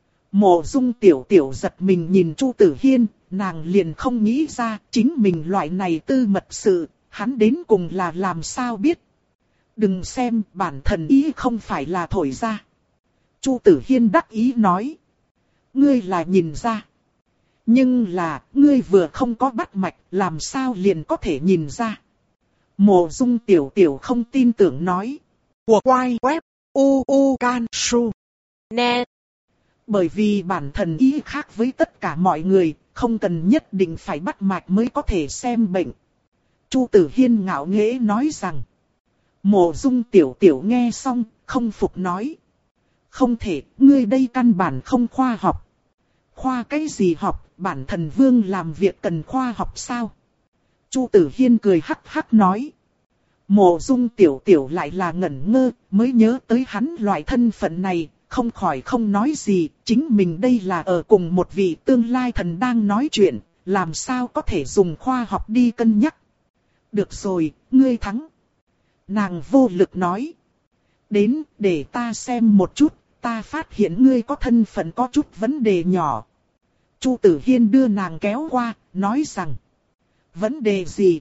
[SPEAKER 1] Mộ Dung tiểu tiểu giật mình nhìn Chu Tử Hiên, nàng liền không nghĩ ra chính mình loại này tư mật sự, hắn đến cùng là làm sao biết. Đừng xem, bản thần ý không phải là thổi ra. Chu Tử Hiên đắc ý nói. Ngươi là nhìn ra. Nhưng là, ngươi vừa không có bắt mạch, làm sao liền có thể nhìn ra. Mộ Dung tiểu tiểu không tin tưởng nói. Của quay web, u u can su, net. Bởi vì bản thần ý khác với tất cả mọi người, không cần nhất định phải bắt mạch mới có thể xem bệnh. Chu Tử Hiên ngạo nghễ nói rằng. Mộ Dung tiểu tiểu nghe xong, không phục nói. Không thể, ngươi đây căn bản không khoa học. Khoa cái gì học, bản thần vương làm việc cần khoa học sao? Chu Tử Hiên cười hắc hắc nói. Mộ Dung tiểu tiểu lại là ngẩn ngơ, mới nhớ tới hắn loại thân phận này, không khỏi không nói gì, chính mình đây là ở cùng một vị tương lai thần đang nói chuyện, làm sao có thể dùng khoa học đi cân nhắc. Được rồi, ngươi thắng. Nàng vô lực nói. Đến, để ta xem một chút, ta phát hiện ngươi có thân phận có chút vấn đề nhỏ. Chu Tử Hiên đưa nàng kéo qua, nói rằng. Vấn đề gì?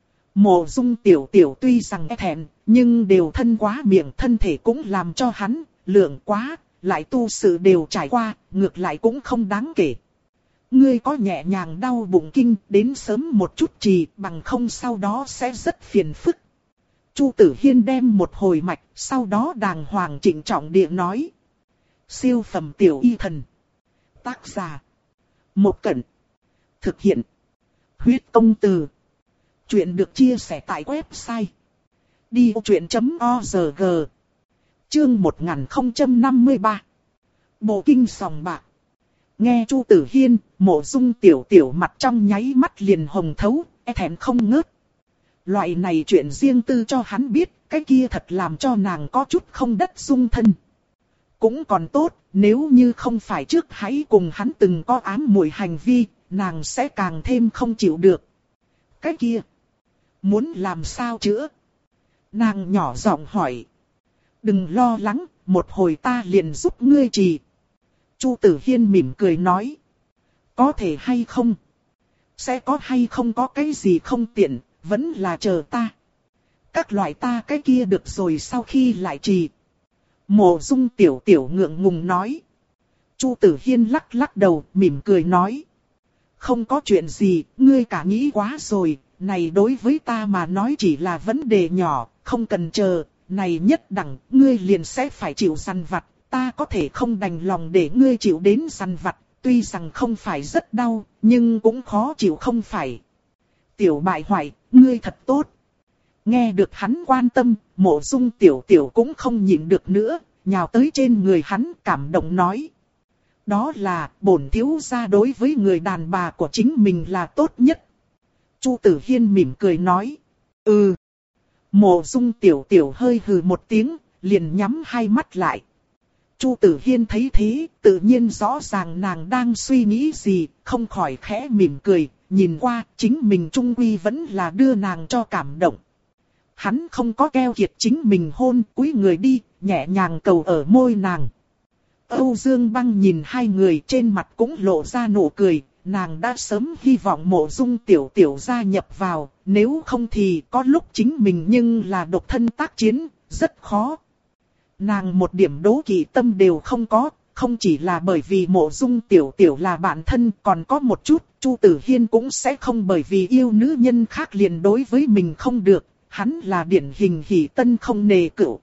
[SPEAKER 1] Mộ Dung tiểu tiểu tuy rằng e thẹn, nhưng đều thân quá miệng, thân thể cũng làm cho hắn, lượng quá, lại tu sự đều trải qua, ngược lại cũng không đáng kể. Ngươi có nhẹ nhàng đau bụng kinh, đến sớm một chút trì, bằng không sau đó sẽ rất phiền phức. Chu Tử Hiên đem một hồi mạch, sau đó đàng hoàng trịnh trọng địa nói. Siêu phẩm tiểu y thần. Tác giả. Một Cẩn. Thực hiện. Huyết công từ. Chuyện được chia sẻ tại website. đi ô chuyện chấm org. Chương một nghìn không trăm năm mươi ba. Bộ kinh sòng bạc. Nghe Chu Tử Hiên, Mộ Dung tiểu tiểu mặt trong nháy mắt liền hồng thấu, e thẹn không ngớt. Loại này chuyện riêng tư cho hắn biết, cái kia thật làm cho nàng có chút không đất dung thân. Cũng còn tốt, nếu như không phải trước hãy cùng hắn từng có ám muội hành vi, nàng sẽ càng thêm không chịu được. Cái kia, muốn làm sao chữa? Nàng nhỏ giọng hỏi. Đừng lo lắng, một hồi ta liền giúp ngươi trì. Chu Tử Hiên mỉm cười nói. Có thể hay không? Sẽ có hay không có cái gì không tiện, vẫn là chờ ta. Các loại ta cái kia được rồi sau khi lại trì. Mộ Dung tiểu tiểu ngượng ngùng nói. Chu Tử Hiên lắc lắc đầu, mỉm cười nói. Không có chuyện gì, ngươi cả nghĩ quá rồi, này đối với ta mà nói chỉ là vấn đề nhỏ, không cần chờ, này nhất đẳng, ngươi liền sẽ phải chịu săn vặt, ta có thể không đành lòng để ngươi chịu đến săn vặt, tuy rằng không phải rất đau, nhưng cũng khó chịu không phải. Tiểu bại hoại, ngươi thật tốt. Nghe được hắn quan tâm, Mộ Dung tiểu tiểu cũng không nhịn được nữa, nhào tới trên người hắn cảm động nói. Đó là, bổn thiếu gia đối với người đàn bà của chính mình là tốt nhất. Chu Tử Hiên mỉm cười nói. Ừ. Mộ Dung tiểu tiểu hơi hừ một tiếng, liền nhắm hai mắt lại. Chu Tử Hiên thấy thế, tự nhiên rõ ràng nàng đang suy nghĩ gì, không khỏi khẽ mỉm cười, nhìn qua, chính mình trung quy vẫn là đưa nàng cho cảm động. Hắn không có keo kiệt chính mình hôn, cúi người đi, nhẹ nhàng cầu ở môi nàng. Âu Dương Băng nhìn hai người trên mặt cũng lộ ra nụ cười, nàng đã sớm hy vọng Mộ Dung tiểu tiểu gia nhập vào, nếu không thì có lúc chính mình nhưng là độc thân tác chiến, rất khó. Nàng một điểm đố kỵ tâm đều không có, không chỉ là bởi vì Mộ Dung Tiểu Tiểu là bạn thân, còn có một chút, Chu Tử Hiên cũng sẽ không bởi vì yêu nữ nhân khác liền đối với mình không được, hắn là điển hình hỷ tân không nề cửu.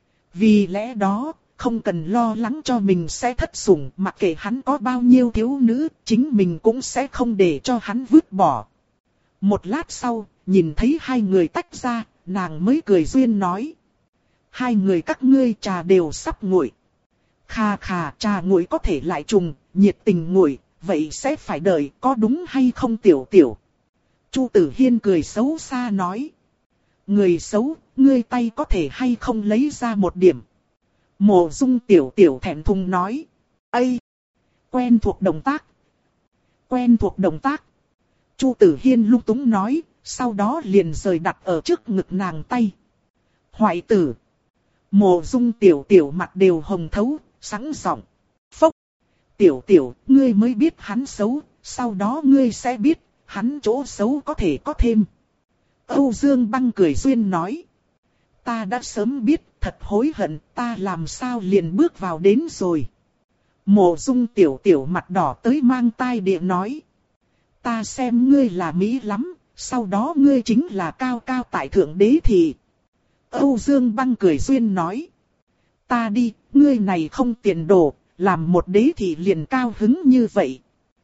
[SPEAKER 1] Vì lẽ đó, không cần lo lắng cho mình sẽ thất sủng, mặc kệ hắn có bao nhiêu thiếu nữ, chính mình cũng sẽ không để cho hắn vứt bỏ. Một lát sau, nhìn thấy hai người tách ra, nàng mới cười duyên nói. Hai người các ngươi trà đều sắp nguội. Khà khà, trà nguội có thể lại trùng, nhiệt tình nguội, vậy sẽ phải đợi, có đúng hay không Tiểu Tiểu? Chu Tử Hiên cười xấu xa nói. Người xấu, ngươi tay có thể hay không lấy ra một điểm. Mộ Dung Tiểu Tiểu thẹn thùng nói. Ây! Quen thuộc động tác. Quen thuộc động tác. Chu Tử Hiên lung túng nói, sau đó liền rời đặt ở trước ngực nàng tay. Hoại tử! Mộ Dung Tiểu Tiểu mặt đều hồng thấu, sẵn giọng. Phốc! Tiểu Tiểu, ngươi mới biết hắn xấu, sau đó ngươi sẽ biết, hắn chỗ xấu có thể có thêm. Âu Dương Băng cười duyên nói. Ta đã sớm biết, thật hối hận, ta làm sao liền bước vào đến rồi. Mộ Dung Tiểu Tiểu mặt đỏ tới mang tai địa nói. Ta xem ngươi là mỹ lắm, sau đó ngươi chính là cao cao tại thượng đế thị. Âu Dương Băng cười duyên nói. Ta đi, ngươi này không tiền đồ, làm một đế thị liền cao hứng như vậy.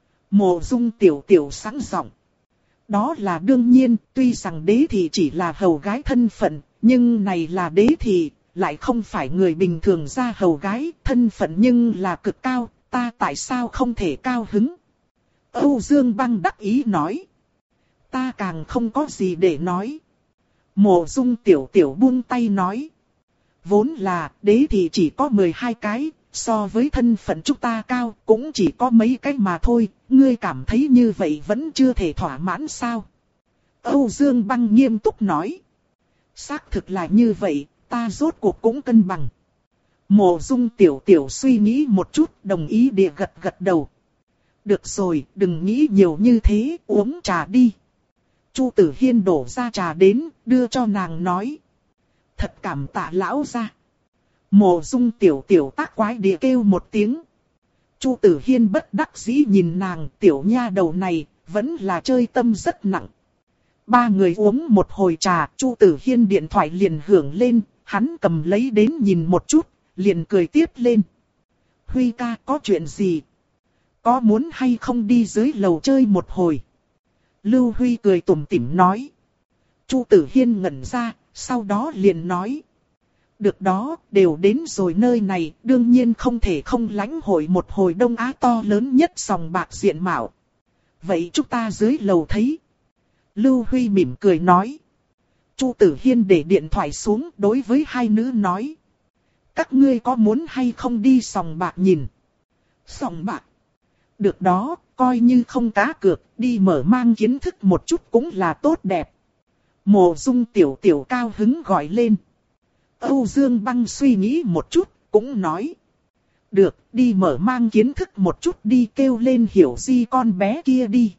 [SPEAKER 1] Mộ Dung Tiểu Tiểu sẵn giọng. Đó là đương nhiên, tuy rằng đế thị chỉ là hầu gái thân phận, nhưng này là đế thị, lại không phải người bình thường ra hầu gái, thân phận nhưng là cực cao, ta tại sao không thể cao hứng? Âu Dương Băng đắc ý nói. Ta càng không có gì để nói. Mộ Dung Tiểu Tiểu buông tay nói. Vốn là đế thị chỉ có mười hai cái, so với thân phận chúng ta cao cũng chỉ có mấy cái mà thôi, ngươi cảm thấy như vậy vẫn chưa thể thỏa mãn sao? Âu Dương Băng nghiêm túc nói. Xác thực là như vậy, ta rốt cuộc cũng cân bằng. Mộ Dung Tiểu Tiểu suy nghĩ một chút, đồng ý địa gật gật đầu. Được rồi, đừng nghĩ nhiều như thế, uống trà đi. Chu Tử Hiên đổ ra trà đến, đưa cho nàng nói. Thật cảm tạ lão gia. Mộ Dung Tiểu Tiểu tác quái địa kêu một tiếng. Chu Tử Hiên bất đắc dĩ nhìn nàng, tiểu nha đầu này, vẫn là chơi tâm rất nặng. Ba người uống một hồi trà, Chu Tử Hiên điện thoại liền hưởng lên, hắn cầm lấy đến nhìn một chút, liền cười tiếp lên. Huy ca, có chuyện gì? Có muốn hay không đi dưới lầu chơi một hồi? Lưu Huy cười tủm tỉm nói. Chu Tử Hiên ngẩn ra, sau đó liền nói. Được đó, đều đến rồi nơi này, đương nhiên không thể không lãnh hội một hồi Đông Á to lớn nhất sòng bạc diện mạo. Vậy chúng ta dưới lầu thấy. Lưu Huy mỉm cười nói. Chu Tử Hiên để điện thoại xuống đối với hai nữ nói. Các ngươi có muốn hay không đi sòng bạc nhìn? Sòng bạc? Được đó, coi như không cá cược, đi mở mang kiến thức một chút cũng là tốt đẹp. Mộ Dung Tiểu Tiểu cao hứng gọi lên. Âu Dương Băng suy nghĩ một chút, cũng nói. Được, đi mở mang kiến thức một chút đi, kêu lên Hiểu Di con bé kia đi.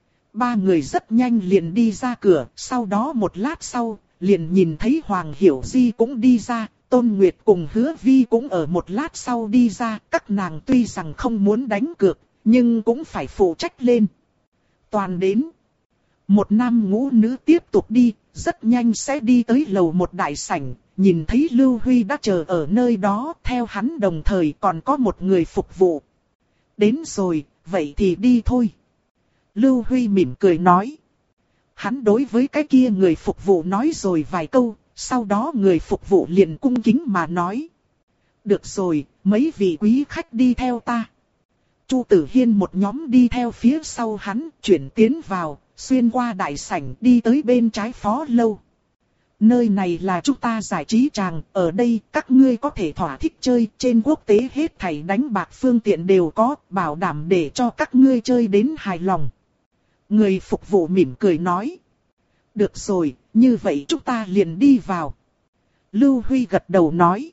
[SPEAKER 1] Ba người rất nhanh liền đi ra cửa, sau đó một lát sau, liền nhìn thấy Hoàng Hiểu Di cũng đi ra, Tôn Nguyệt cùng Hứa Vi cũng ở một lát sau đi ra, các nàng tuy rằng không muốn đánh cược, nhưng cũng phải phụ trách lên. Toàn đến. Một nam ngũ nữ tiếp tục đi, rất nhanh sẽ đi tới lầu một đại sảnh, nhìn thấy Lưu Huy đã chờ ở nơi đó, theo hắn đồng thời còn có một người phục vụ. Đến rồi, vậy thì đi thôi. Lưu Huy mỉm cười nói. Hắn đối với cái kia người phục vụ nói rồi vài câu, sau đó người phục vụ liền cung kính mà nói. Được rồi, mấy vị quý khách đi theo ta. Chu Tử Hiên một nhóm đi theo phía sau hắn, chuyển tiến vào, xuyên qua đại sảnh đi tới bên trái phó lâu. Nơi này là chúng ta giải trí tràng, ở đây các ngươi có thể thỏa thích chơi, trên quốc tế hết thảy đánh bạc phương tiện đều có, bảo đảm để cho các ngươi chơi đến hài lòng. Người phục vụ mỉm cười nói. Được rồi, như vậy chúng ta liền đi vào. Lưu Huy gật đầu nói.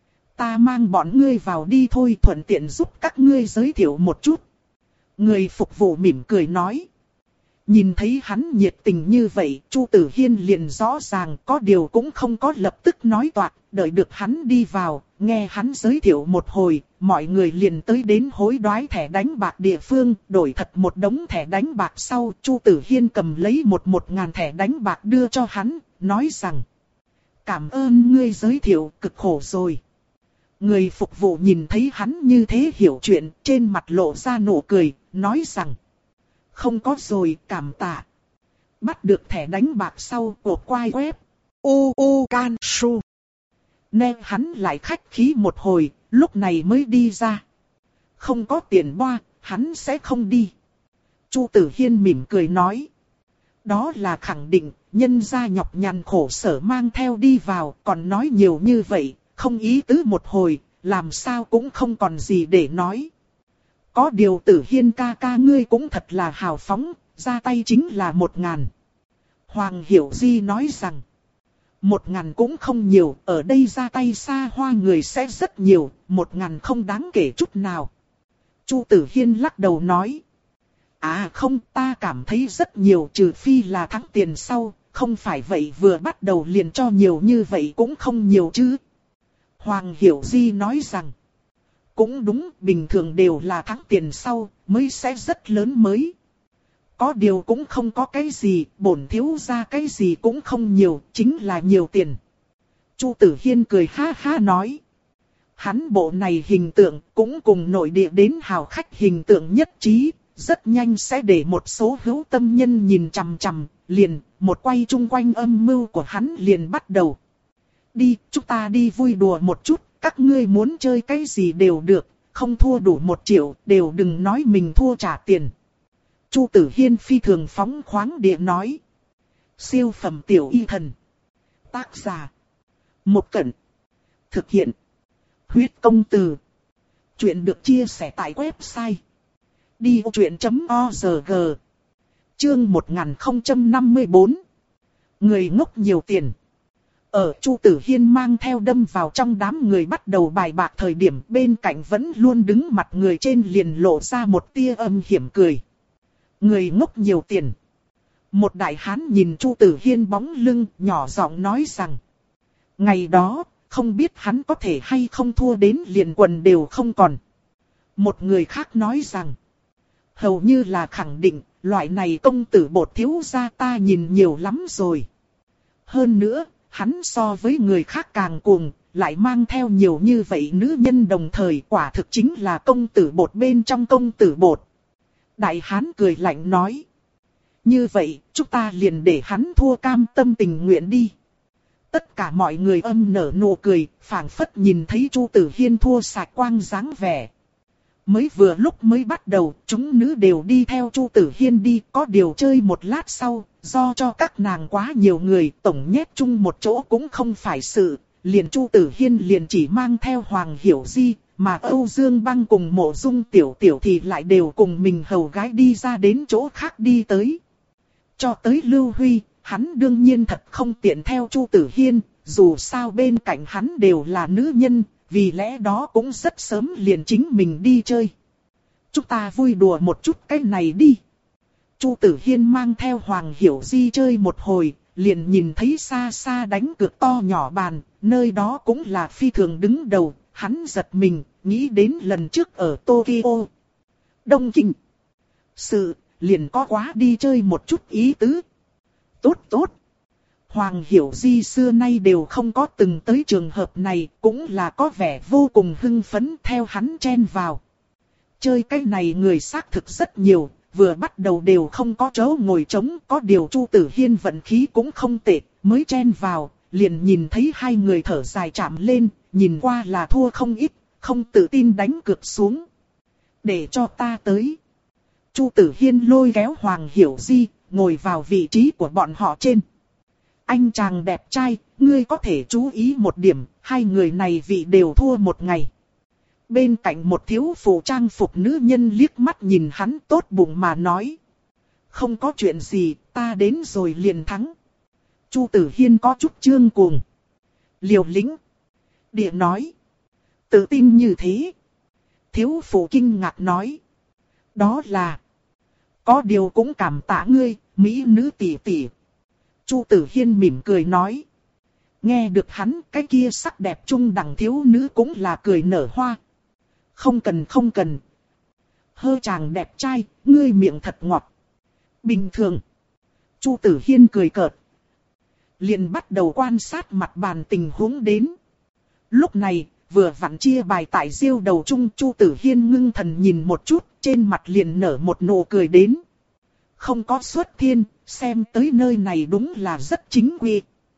[SPEAKER 1] Ta mang bọn ngươi vào đi thôi, thuận tiện giúp các ngươi giới thiệu một chút. Người phục vụ mỉm cười nói. Nhìn thấy hắn nhiệt tình như vậy, Chu Tử Hiên liền rõ ràng có điều cũng không có lập tức nói toạc, đợi được hắn đi vào, nghe hắn giới thiệu một hồi, mọi người liền tới đến hối đoái thẻ đánh bạc địa phương, đổi thật một đống thẻ đánh bạc sau, Chu Tử Hiên cầm lấy một một ngàn thẻ đánh bạc đưa cho hắn, nói rằng: cảm ơn ngươi giới thiệu, cực khổ rồi. Người phục vụ nhìn thấy hắn như thế hiểu chuyện, trên mặt lộ ra nụ cười, nói rằng: không có rồi, cảm tạ. Bắt được thẻ đánh bạc sau, cột quai web. U U Can Su. Nên hắn lại khách khí một hồi, lúc này mới đi ra. Không có tiền boa, hắn sẽ không đi. Chu Tử Hiên mỉm cười nói. Đó là khẳng định, nhân gia nhọc nhằn khổ sở mang theo đi vào, còn nói nhiều như vậy, không ý tứ một hồi, làm sao cũng không còn gì để nói. Có điều Tử Hiên ca ca ngươi cũng thật là hào phóng, ra tay chính là một ngàn. Hoàng Hiểu Di nói rằng, một ngàn cũng không nhiều, ở đây ra tay xa hoa người sẽ rất nhiều, một ngàn không đáng kể chút nào. Chu Tử Hiên lắc đầu nói, à không, ta cảm thấy rất nhiều, trừ phi là thắng tiền sau, không phải vậy vừa bắt đầu liền cho nhiều như vậy cũng không nhiều chứ. Hoàng Hiểu Di nói rằng, cũng đúng, bình thường đều là thắng tiền sau, mới sẽ rất lớn mới. Có điều cũng không có cái gì, bổn thiếu ra cái gì cũng không nhiều, chính là nhiều tiền. Chu Tử Hiên cười ha ha nói. Hắn bộ này hình tượng cũng cùng nội địa đến hào khách hình tượng nhất trí, rất nhanh sẽ để một số hữu tâm nhân nhìn chằm chằm, liền, một quay chung quanh âm mưu của hắn liền bắt đầu. Đi, chúng ta đi vui đùa một chút, các ngươi muốn chơi cái gì đều được, không thua đủ một triệu, đều đừng nói mình thua trả tiền. Chu Tử Hiên phi thường phóng khoáng địa nói. Siêu phẩm tiểu y thần. Tác giả. Một Cẩn. Thực hiện. Huyết công từ. Chuyện được chia sẻ tại website. đi vô chuyện chấm org. Chương một nghìn không trăm năm mươi tư. Người ngốc nhiều tiền. Ở Chu Tử Hiên mang theo đâm vào trong đám người bắt đầu bài bạc thời điểm, bên cạnh vẫn luôn đứng mặt người trên liền lộ ra một tia âm hiểm cười. Người ngốc nhiều tiền. Một đại hán nhìn Chu Tử Hiên bóng lưng, nhỏ giọng nói rằng, ngày đó, không biết hắn có thể hay không thua đến liền quần đều không còn. Một người khác nói rằng, hầu như là khẳng định, loại này công tử bột thiếu gia ta nhìn nhiều lắm rồi. Hơn nữa, hắn so với người khác càng cuồng, lại mang theo nhiều như vậy nữ nhân đồng thời, quả thực chính là công tử bột bên trong công tử bột. Đại hán cười lạnh nói, như vậy, chúng ta liền để hắn thua cam tâm tình nguyện đi. Tất cả mọi người âm nở nụ cười, phảng phất nhìn thấy Chu Tử Hiên thua sạch quang dáng vẻ. Mới vừa lúc mới bắt đầu, chúng nữ đều đi theo Chu Tử Hiên đi, có điều chơi một lát sau, do cho các nàng quá nhiều người, tổng nhét chung một chỗ cũng không phải sự, liền Chu Tử Hiên liền chỉ mang theo Hoàng Hiểu Di, mà Âu Dương Băng cùng Mộ Dung Tiểu Tiểu thì lại đều cùng mình hầu gái đi ra đến chỗ khác đi tới. Cho tới Lưu Huy, hắn đương nhiên thật không tiện theo Chu Tử Hiên, dù sao bên cạnh hắn đều là nữ nhân, vì lẽ đó cũng rất sớm liền chính mình đi chơi. Chúng ta vui đùa một chút cái này đi. Chu Tử Hiên mang theo Hoàng Hiểu Di chơi một hồi, liền nhìn thấy xa xa đánh cược to nhỏ bàn, nơi đó cũng là phi thường đứng đầu, hắn giật mình, nghĩ đến lần trước ở Tokyo, Đông Kinh. Sự, liền có quá đi chơi một chút ý tứ. Tốt tốt. Hoàng Hiểu Di xưa nay đều không có từng tới trường hợp này, cũng là có vẻ vô cùng hưng phấn theo hắn chen vào. Chơi cái này người xác thực rất nhiều, vừa bắt đầu đều không có chỗ ngồi trống, có điều Chu Tử Hiên vận khí cũng không tệ, mới chen vào, liền nhìn thấy hai người thở dài chạm lên, nhìn qua là thua không ít, không tự tin đánh cược xuống. Để cho ta tới. Chu Tử Hiên lôi kéo Hoàng Hiểu Di, ngồi vào vị trí của bọn họ trên. Anh chàng đẹp trai, ngươi có thể chú ý một điểm, hai người này vị đều thua một ngày. Bên cạnh một thiếu phụ trang phục nữ nhân liếc mắt nhìn hắn tốt bụng mà nói. Không có chuyện gì, ta đến rồi liền thắng. Chu Tử Hiên có chút trương cuồng. Liều lĩnh. Địa nói. Tự tin như thế. Thiếu phụ kinh ngạc nói. Đó là. Có điều cũng cảm tạ ngươi, mỹ nữ tỷ tỷ. Chu Tử Hiên mỉm cười nói. Nghe được hắn, cái kia sắc đẹp trung đẳng thiếu nữ cũng là cười nở hoa. Không cần không cần. Hơ chàng đẹp trai, ngươi miệng thật ngọt. Bình thường. Chu Tử Hiên cười cợt. Liền bắt đầu quan sát mặt bàn tình huống đến. Lúc này, vừa vặn chia bài tại diêu đầu chung, Chu Tử Hiên ngưng thần nhìn một chút, trên mặt liền nở một nụ cười đến. Không có xuất thiên, xem tới nơi này đúng là rất chính quy.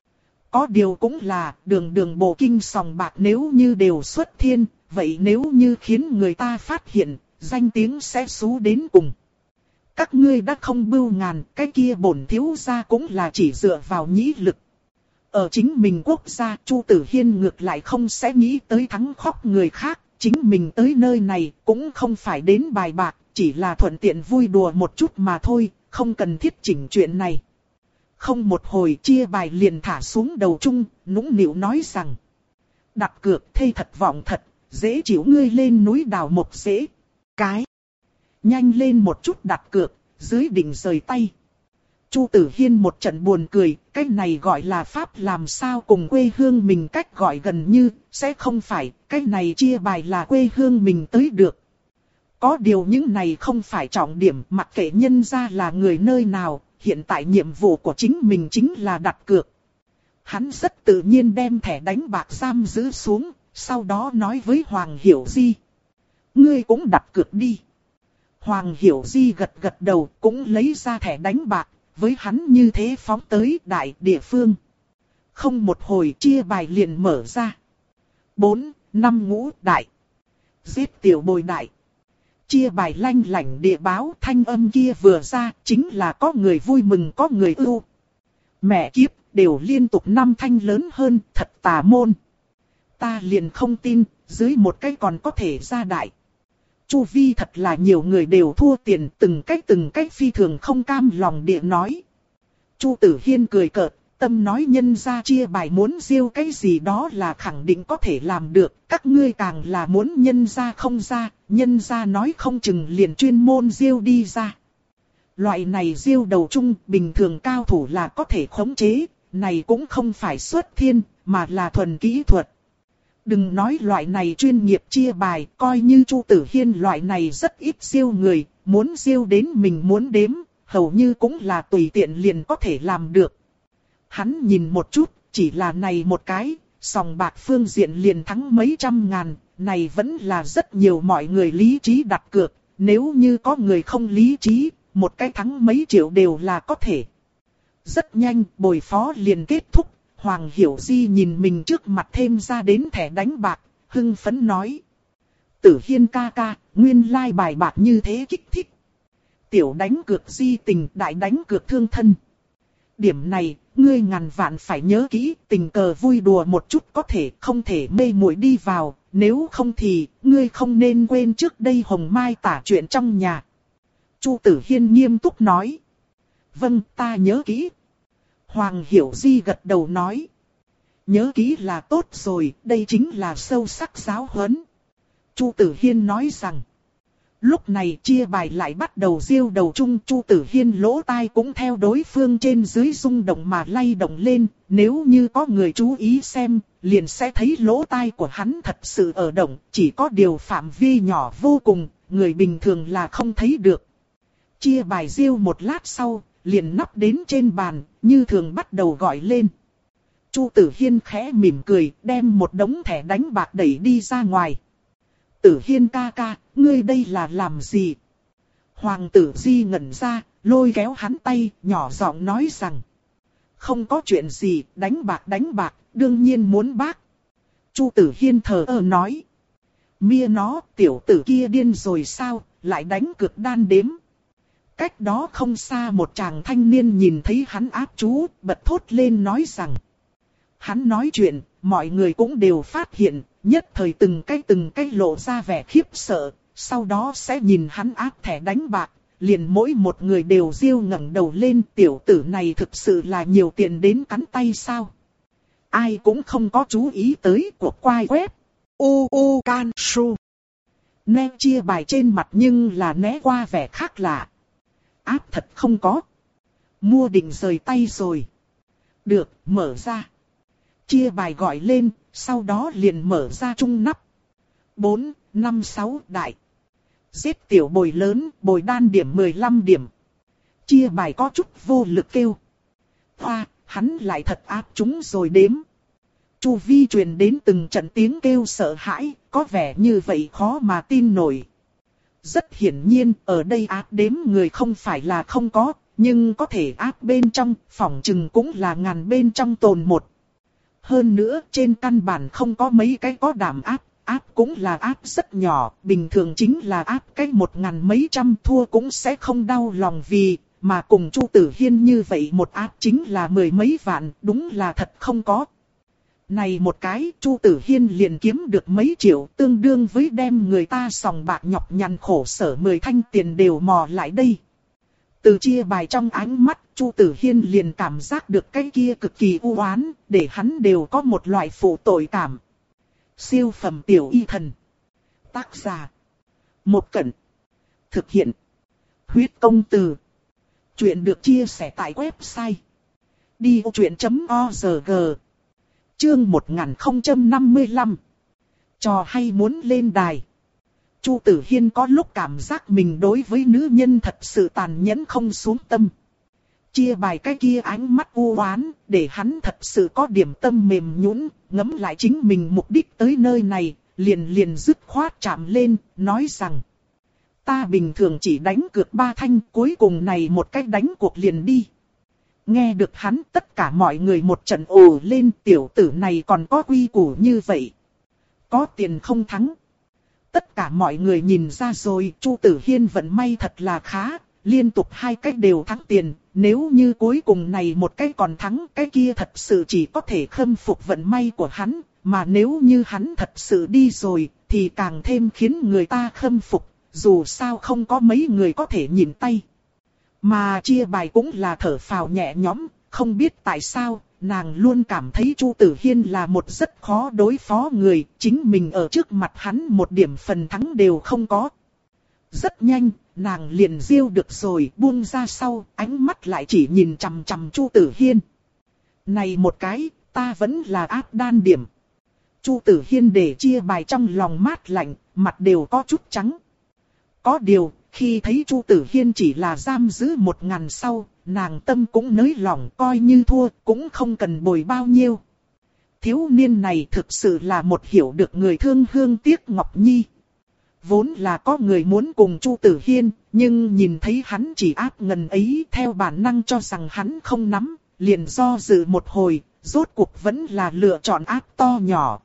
[SPEAKER 1] Có điều cũng là, đường đường bộ kinh sòng bạc nếu như đều xuất thiên, vậy nếu như khiến người ta phát hiện, danh tiếng sẽ xú đến cùng. Các ngươi đã không bưu ngàn, cái kia bổn thiếu gia cũng là chỉ dựa vào nhĩ lực. Ở chính mình quốc gia, Chu Tử Hiên ngược lại không sẽ nghĩ tới thắng khóc người khác, chính mình tới nơi này cũng không phải đến bài bạc, chỉ là thuận tiện vui đùa một chút mà thôi, không cần thiết chỉnh chuyện này. Không một hồi chia bài liền thả xuống đầu chung, nũng nịu nói rằng. Đặt cược thê thật vọng thật, dễ chịu ngươi lên núi đào một dễ. Cái. Nhanh lên một chút đặt cược, dưới đỉnh rời tay. Chu Tử Hiên một trận buồn cười, cái này gọi là pháp làm sao cùng quê hương mình cách gọi gần như, sẽ không phải, cái này chia bài là quê hương mình tới được. Có điều những này không phải trọng điểm, mặc kệ nhân ra là người nơi nào, hiện tại nhiệm vụ của chính mình chính là đặt cược. Hắn rất tự nhiên đem thẻ đánh bạc giam giữ xuống, sau đó nói với Hoàng Hiểu Di. Ngươi cũng đặt cược đi. Hoàng Hiểu Di gật gật đầu, cũng lấy ra thẻ đánh bạc, với hắn như thế phóng tới đại địa phương. Không một hồi chia bài liền mở ra. Bốn, năm ngũ đại. Giết tiểu bồi đại. Chia bài lanh lảnh địa báo, thanh âm kia vừa ra, chính là có người vui mừng có người ưu. Mẹ kiếp, đều liên tục năm thanh lớn hơn, thật tà môn. Ta liền không tin, dưới một cái còn có thể ra đại. Chu vi thật là nhiều người đều thua tiền, từng cách từng cách phi thường không cam lòng địa nói. Chu Tử Hiên cười cợt, tâm nói nhân ra chia bài muốn diêu cái gì đó là khẳng định có thể làm được, các ngươi càng là muốn nhân ra không ra, nhân ra nói không chừng liền chuyên môn diêu đi ra. Loại này diêu đầu chung bình thường cao thủ là có thể khống chế, này cũng không phải xuất thiên, mà là thuần kỹ thuật. Đừng nói loại này chuyên nghiệp chia bài, coi như Chu Tử Hiên loại này rất ít diêu người, muốn diêu đến mình muốn đếm, hầu như cũng là tùy tiện liền có thể làm được. Hắn nhìn một chút, chỉ là này một cái, sòng bạc phương diện liền thắng mấy trăm ngàn, này vẫn là rất nhiều mọi người lý trí đặt cược, nếu như có người không lý trí, một cái thắng mấy triệu đều là có thể. Rất nhanh, bồi phó liền kết thúc. Hoàng Hiểu Di nhìn mình trước mặt thêm ra đến thẻ đánh bạc, hưng phấn nói. Tử Hiên ca ca, nguyên lai bài bạc như thế kích thích. Tiểu đánh cược di tình, đại đánh cược thương thân. Điểm này, ngươi ngàn vạn phải nhớ kỹ, tình cờ vui đùa một chút có thể, không thể mê muội đi vào, nếu không thì, ngươi không nên quên trước đây Hồng Mai tả chuyện trong nhà. Chu Tử Hiên nghiêm túc nói. Vâng, ta nhớ kỹ. Hoàng Hiểu Di gật đầu nói. Nhớ kỹ là tốt rồi, đây chính là sâu sắc giáo huấn. Chu Tử Hiên nói rằng. Lúc này chia bài lại bắt đầu diêu đầu chung, Chu Tử Hiên lỗ tai cũng theo đối phương trên dưới rung động mà lay động lên. Nếu như có người chú ý xem, liền sẽ thấy lỗ tai của hắn thật sự ở động, chỉ có điều phạm vi nhỏ vô cùng, người bình thường là không thấy được. Chia bài diêu một lát sau, liền nắp đến trên bàn, như thường bắt đầu gọi lên. Chu Tử Hiên khẽ mỉm cười, đem một đống thẻ đánh bạc đẩy đi ra ngoài. Tử Hiên ca ca, ngươi đây là làm gì? Hoàng tử Di ngẩn ra, lôi kéo hắn tay, nhỏ giọng nói rằng. Không có chuyện gì, đánh bạc đánh bạc, đương nhiên muốn bác. Chu Tử Hiên thờ ơ nói. Mia nó, tiểu tử kia điên rồi sao, lại đánh cược đan đếm. Cách đó không xa một chàng thanh niên nhìn thấy hắn áp chú, bật thốt lên nói rằng. Hắn nói chuyện, mọi người cũng đều phát hiện, nhất thời từng cái từng cái lộ ra vẻ khiếp sợ, sau đó sẽ nhìn hắn áp thẻ đánh bạc, liền mỗi một người đều giêu ngẩng đầu lên, tiểu tử này thực sự là nhiều tiền đến cắn tay sao. Ai cũng không có chú ý tới cuộc quay web. U U Can Su. Né chia bài trên mặt nhưng là né qua vẻ khác lạ. áp thật không có. Mua định rời tay rồi. Được, mở ra. Chia bài gọi lên, sau đó liền mở ra chung nắp. bốn, năm, sáu đại. Giết tiểu bồi lớn, bồi đan điểm mười lăm điểm. Chia bài có chút vô lực kêu. Hoa, hắn lại thật áp chúng rồi đếm. Chu vi truyền đến từng trận tiếng kêu sợ hãi, có vẻ như vậy khó mà tin nổi. Rất hiển nhiên, ở đây áp đếm người không phải là không có, nhưng có thể áp bên trong, phỏng chừng cũng là ngàn bên trong tồn một. Hơn nữa, trên căn bản không có mấy cái có đảm áp, áp cũng là áp rất nhỏ, bình thường chính là áp cái một ngàn mấy trăm thua cũng sẽ không đau lòng vì, mà cùng Chu Tử Hiên như vậy một áp chính là mười mấy vạn, đúng là thật không có. Này một cái, Chu Tử Hiên liền kiếm được mấy triệu, tương đương với đem người ta sòng bạc nhọc nhằn khổ sở mười thanh tiền đều mò lại đây. Từ chia bài trong ánh mắt, Chu Tử Hiên liền cảm giác được cái kia cực kỳ u oán, để hắn đều có một loại phụ tội cảm. Siêu phẩm tiểu y thần. Tác giả. Một Cẩn. Thực hiện. Huyết công từ. Chuyện được chia sẻ tại website. đi vô chuyện chấm org. Chương một nghìn không trăm năm mươi lăm. Trò hay muốn lên đài. Chu Tử Hiên có lúc cảm giác mình đối với nữ nhân thật sự tàn nhẫn không xuống tâm. Chia bài cái kia ánh mắt u oán, để hắn thật sự có điểm tâm mềm nhũn, ngẫm lại chính mình mục đích tới nơi này, liền liền dứt khoát chạm lên, nói rằng. Ta bình thường chỉ đánh cược ba thanh, cuối cùng này một cách đánh cuộc liền đi. Nghe được hắn, tất cả mọi người một trận ồ lên, tiểu tử này còn có quy củ như vậy. Có tiền không thắng. Tất cả mọi người nhìn ra rồi, Chu Tử Hiên vận may thật là khá, liên tục hai cách đều thắng tiền, nếu như cuối cùng này một cái còn thắng, cái kia thật sự chỉ có thể khâm phục vận may của hắn, mà nếu như hắn thật sự đi rồi, thì càng thêm khiến người ta khâm phục, dù sao không có mấy người có thể nhìn tay. Mà chia bài cũng là thở phào nhẹ nhõm, không biết tại sao, nàng luôn cảm thấy Chu Tử Hiên là một rất khó đối phó người, chính mình ở trước mặt hắn một điểm phần thắng đều không có. Rất nhanh, nàng liền diêu được rồi, buông ra sau, ánh mắt lại chỉ nhìn chằm chằm Chu Tử Hiên. Này một cái, ta vẫn là áp đan điểm. Chu Tử Hiên để chia bài trong lòng mát lạnh, mặt đều có chút trắng. Có điều, khi thấy Chu Tử Hiên chỉ là giam giữ một ngàn sau, nàng tâm cũng nới lỏng, coi như thua cũng không cần bồi bao nhiêu. Thiếu niên này thực sự là một hiểu được người thương hương tiếc ngọc nhi. Vốn là có người muốn cùng Chu Tử Hiên, nhưng nhìn thấy hắn chỉ áp ngần ấy, theo bản năng cho rằng hắn không nắm, liền do dự một hồi, rốt cuộc vẫn là lựa chọn áp to nhỏ.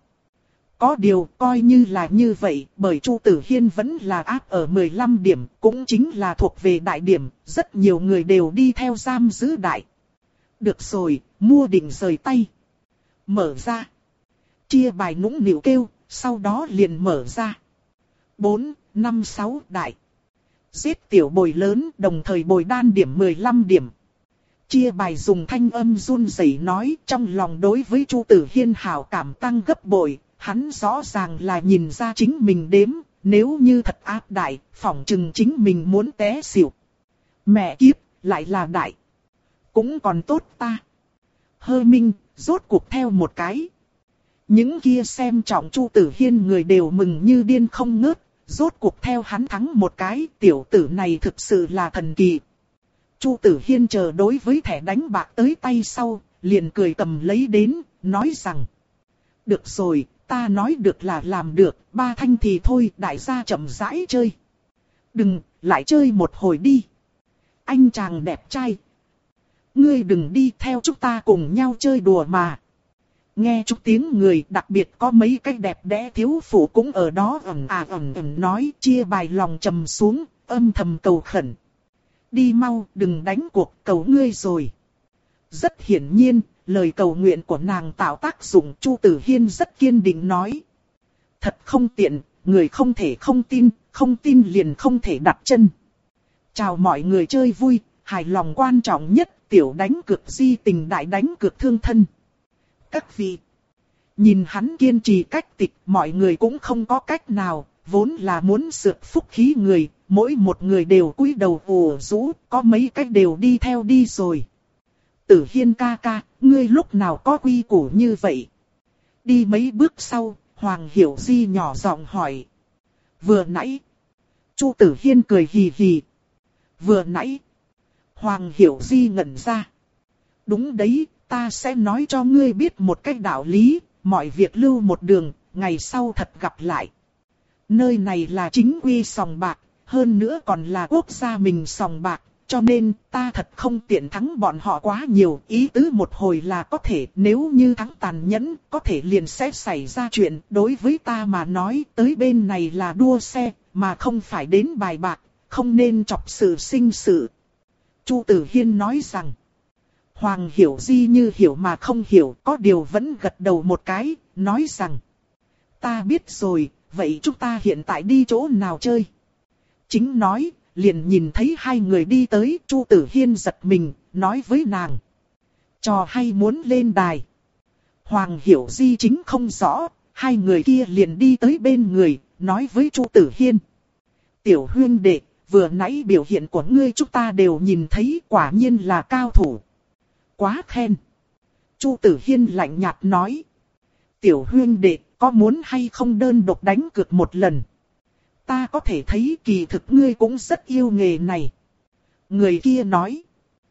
[SPEAKER 1] Có điều coi như là như vậy, bởi Chu Tử Hiên vẫn là áp ở mười lăm điểm, cũng chính là thuộc về đại điểm, rất nhiều người đều đi theo giam giữ đại. Được rồi, mua định rời tay. Mở ra. Chia bài nũng nịu kêu, sau đó liền mở ra. bốn, năm, sáu đại. Giết tiểu bồi lớn, đồng thời bồi đan điểm mười lăm điểm. Chia bài dùng thanh âm run rẩy nói, trong lòng đối với Chu Tử Hiên hảo cảm tăng gấp bội. Hắn rõ ràng là nhìn ra chính mình đếm, nếu như thật áp đại, phỏng chừng chính mình muốn té xỉu. Mẹ kiếp, lại là đại. Cũng còn tốt ta. Hơ Minh, rốt cuộc theo một cái. Những kia xem trọng Chu Tử Hiên người đều mừng như điên không ngớt, rốt cuộc theo hắn thắng một cái, tiểu tử này thực sự là thần kỳ. Chu Tử Hiên chờ đối với thẻ đánh bạc tới tay sau, liền cười cầm lấy đến, nói rằng. Được rồi. Ta nói được là làm được, ba thanh thì thôi, đại gia chậm rãi chơi. Đừng, lại chơi một hồi đi. Anh chàng đẹp trai. Ngươi đừng đi theo chúng ta cùng nhau chơi đùa mà. Nghe chút tiếng người, đặc biệt có mấy cái đẹp đẽ thiếu phụ cũng ở đó ẩn à ẩn ẩn nói, chia bài lòng trầm xuống, âm thầm cầu khẩn. Đi mau, đừng đánh cuộc, cầu ngươi rồi. Rất hiển nhiên. Lời cầu nguyện của nàng tạo tác dụng, Chu Tử Hiên rất kiên định nói. Thật không tiện, người không thể không tin, không tin liền không thể đặt chân. Chào mọi người chơi vui, hài lòng quan trọng nhất, tiểu đánh cược di tình đại đánh cược thương thân. Các vị, nhìn hắn kiên trì cách tịch, mọi người cũng không có cách nào, vốn là muốn sượt phúc khí người, mỗi một người đều cúi đầu ủ rũ, có mấy cách đều đi theo đi rồi. Tử Hiên ca ca, ngươi lúc nào có quy củ như vậy? Đi mấy bước sau, Hoàng Hiểu Di nhỏ giọng hỏi. Vừa nãy, Chu Tử Hiên cười hì hì. Vừa nãy, Hoàng Hiểu Di ngẩn ra. Đúng đấy, ta sẽ nói cho ngươi biết một cách đạo lý, mọi việc lưu một đường, ngày sau thật gặp lại. Nơi này là chính quy sòng bạc, hơn nữa còn là quốc gia mình sòng bạc, cho nên ta thật không tiện thắng bọn họ quá nhiều. Ý tứ một hồi là có thể, nếu như thắng tàn nhẫn, có thể liền sẽ xảy ra chuyện. Đối với ta mà nói, tới bên này là đua xe, mà không phải đến bài bạc, không nên chọc sự sinh sự. Chu Tử Hiên nói rằng, Hoàng Hiểu Di như hiểu mà không hiểu, có điều vẫn gật đầu một cái, nói rằng, ta biết rồi, vậy chúng ta hiện tại đi chỗ nào chơi? Chính nói, liền nhìn thấy hai người đi tới, Chu Tử Hiên giật mình, nói với nàng. Trò hay muốn lên đài. Hoàng Hiểu Di chính không rõ, hai người kia liền đi tới bên người, nói với Chu Tử Hiên. Tiểu huynh đệ, vừa nãy biểu hiện của ngươi chúng ta đều nhìn thấy, quả nhiên là cao thủ. Quá khen. Chu Tử Hiên lạnh nhạt nói. Tiểu huynh đệ, có muốn hay không đơn độc đánh cược một lần? Ta có thể thấy kỳ thực ngươi cũng rất yêu nghề này. Người kia nói.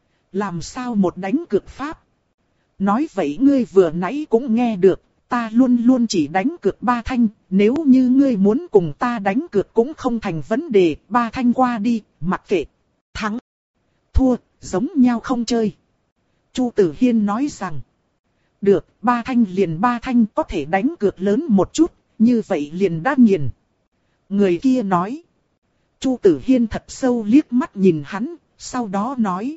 [SPEAKER 1] Làm sao một đánh cược pháp? Nói vậy ngươi vừa nãy cũng nghe được, ta luôn luôn chỉ đánh cược ba thanh, nếu như ngươi muốn cùng ta đánh cược cũng không thành vấn đề, ba thanh qua đi, mặc kệ. Thắng, thua, giống nhau không chơi. Chu Tử Hiên nói rằng. Được, ba thanh liền ba thanh, có thể đánh cược lớn một chút, như vậy liền đã nghiền. Người kia nói. Chu Tử Hiên thật sâu liếc mắt nhìn hắn, sau đó nói.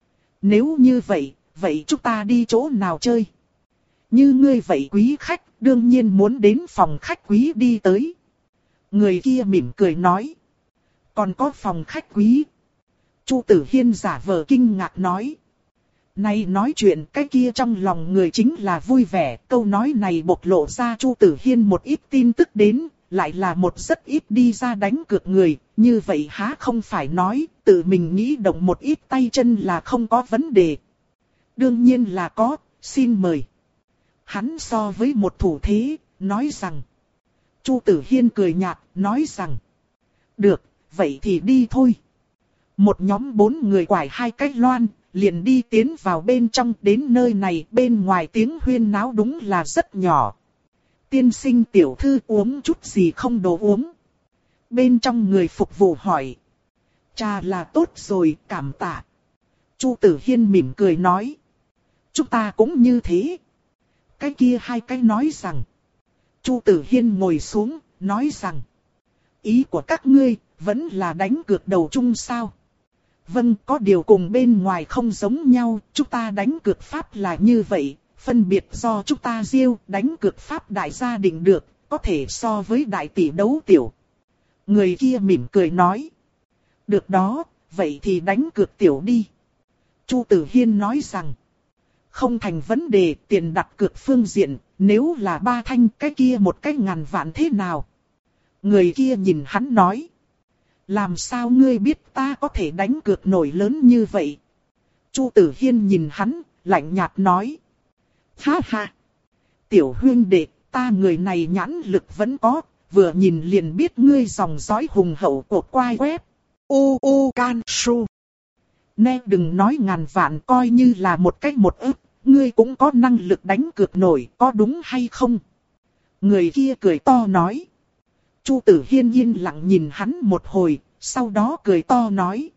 [SPEAKER 1] Nếu như vậy, vậy chúng ta đi chỗ nào chơi? Như ngươi vậy quý khách, đương nhiên muốn đến phòng khách quý đi tới. Người kia mỉm cười nói. Còn có phòng khách quý. Chu Tử Hiên giả vờ kinh ngạc nói. Này nói chuyện cái kia trong lòng người chính là vui vẻ, câu nói này bộc lộ ra Chu Tử Hiên một ít tin tức đến, lại là một rất ít đi ra đánh cược người, như vậy há không phải nói, tự mình nghĩ động một ít tay chân là không có vấn đề. Đương nhiên là có, xin mời. Hắn so với một thủ thế, nói rằng. Chu Tử Hiên cười nhạt, nói rằng. Được, vậy thì đi thôi. Một nhóm bốn người quải hai cái loan, liền đi tiến vào bên trong, đến nơi này, bên ngoài tiếng huyên náo đúng là rất nhỏ. Tiên sinh tiểu thư uống chút gì không đồ uống? Bên trong người phục vụ hỏi. Trà là tốt rồi, cảm tạ. Chu Tử Hiên mỉm cười nói. Chúng ta cũng như thế. Cái kia hai cái nói rằng. Chu Tử Hiên ngồi xuống, nói rằng. Ý của các ngươi, vẫn là đánh cược đầu chung sao? Vâng, có điều cùng bên ngoài không giống nhau, chúng ta đánh cược pháp là như vậy, phân biệt do chúng ta riêu, đánh cược pháp đại gia định được, có thể so với đại tỷ đấu tiểu. Người kia mỉm cười nói. Được đó, vậy thì đánh cược tiểu đi. Chu Tử Hiên nói rằng. Không thành vấn đề, tiền đặt cược phương diện, nếu là ba thanh cái kia một cái ngàn vạn thế nào? Người kia nhìn hắn nói. Làm sao ngươi biết ta có thể đánh cược nổi lớn như vậy? Chu Tử Hiên nhìn hắn, lạnh nhạt nói. Ha ha! Tiểu huynh đệ, ta người này nhãn lực vẫn có, vừa nhìn liền biết ngươi dòng dõi hùng hậu của quai quét. U u can su. Nè đừng nói ngàn vạn, coi như là một cách một ức, ngươi cũng có năng lực đánh cược nổi, có đúng hay không? Người kia cười to nói. Chu Tử Hiên yên lặng nhìn hắn một hồi, sau đó cười to nói.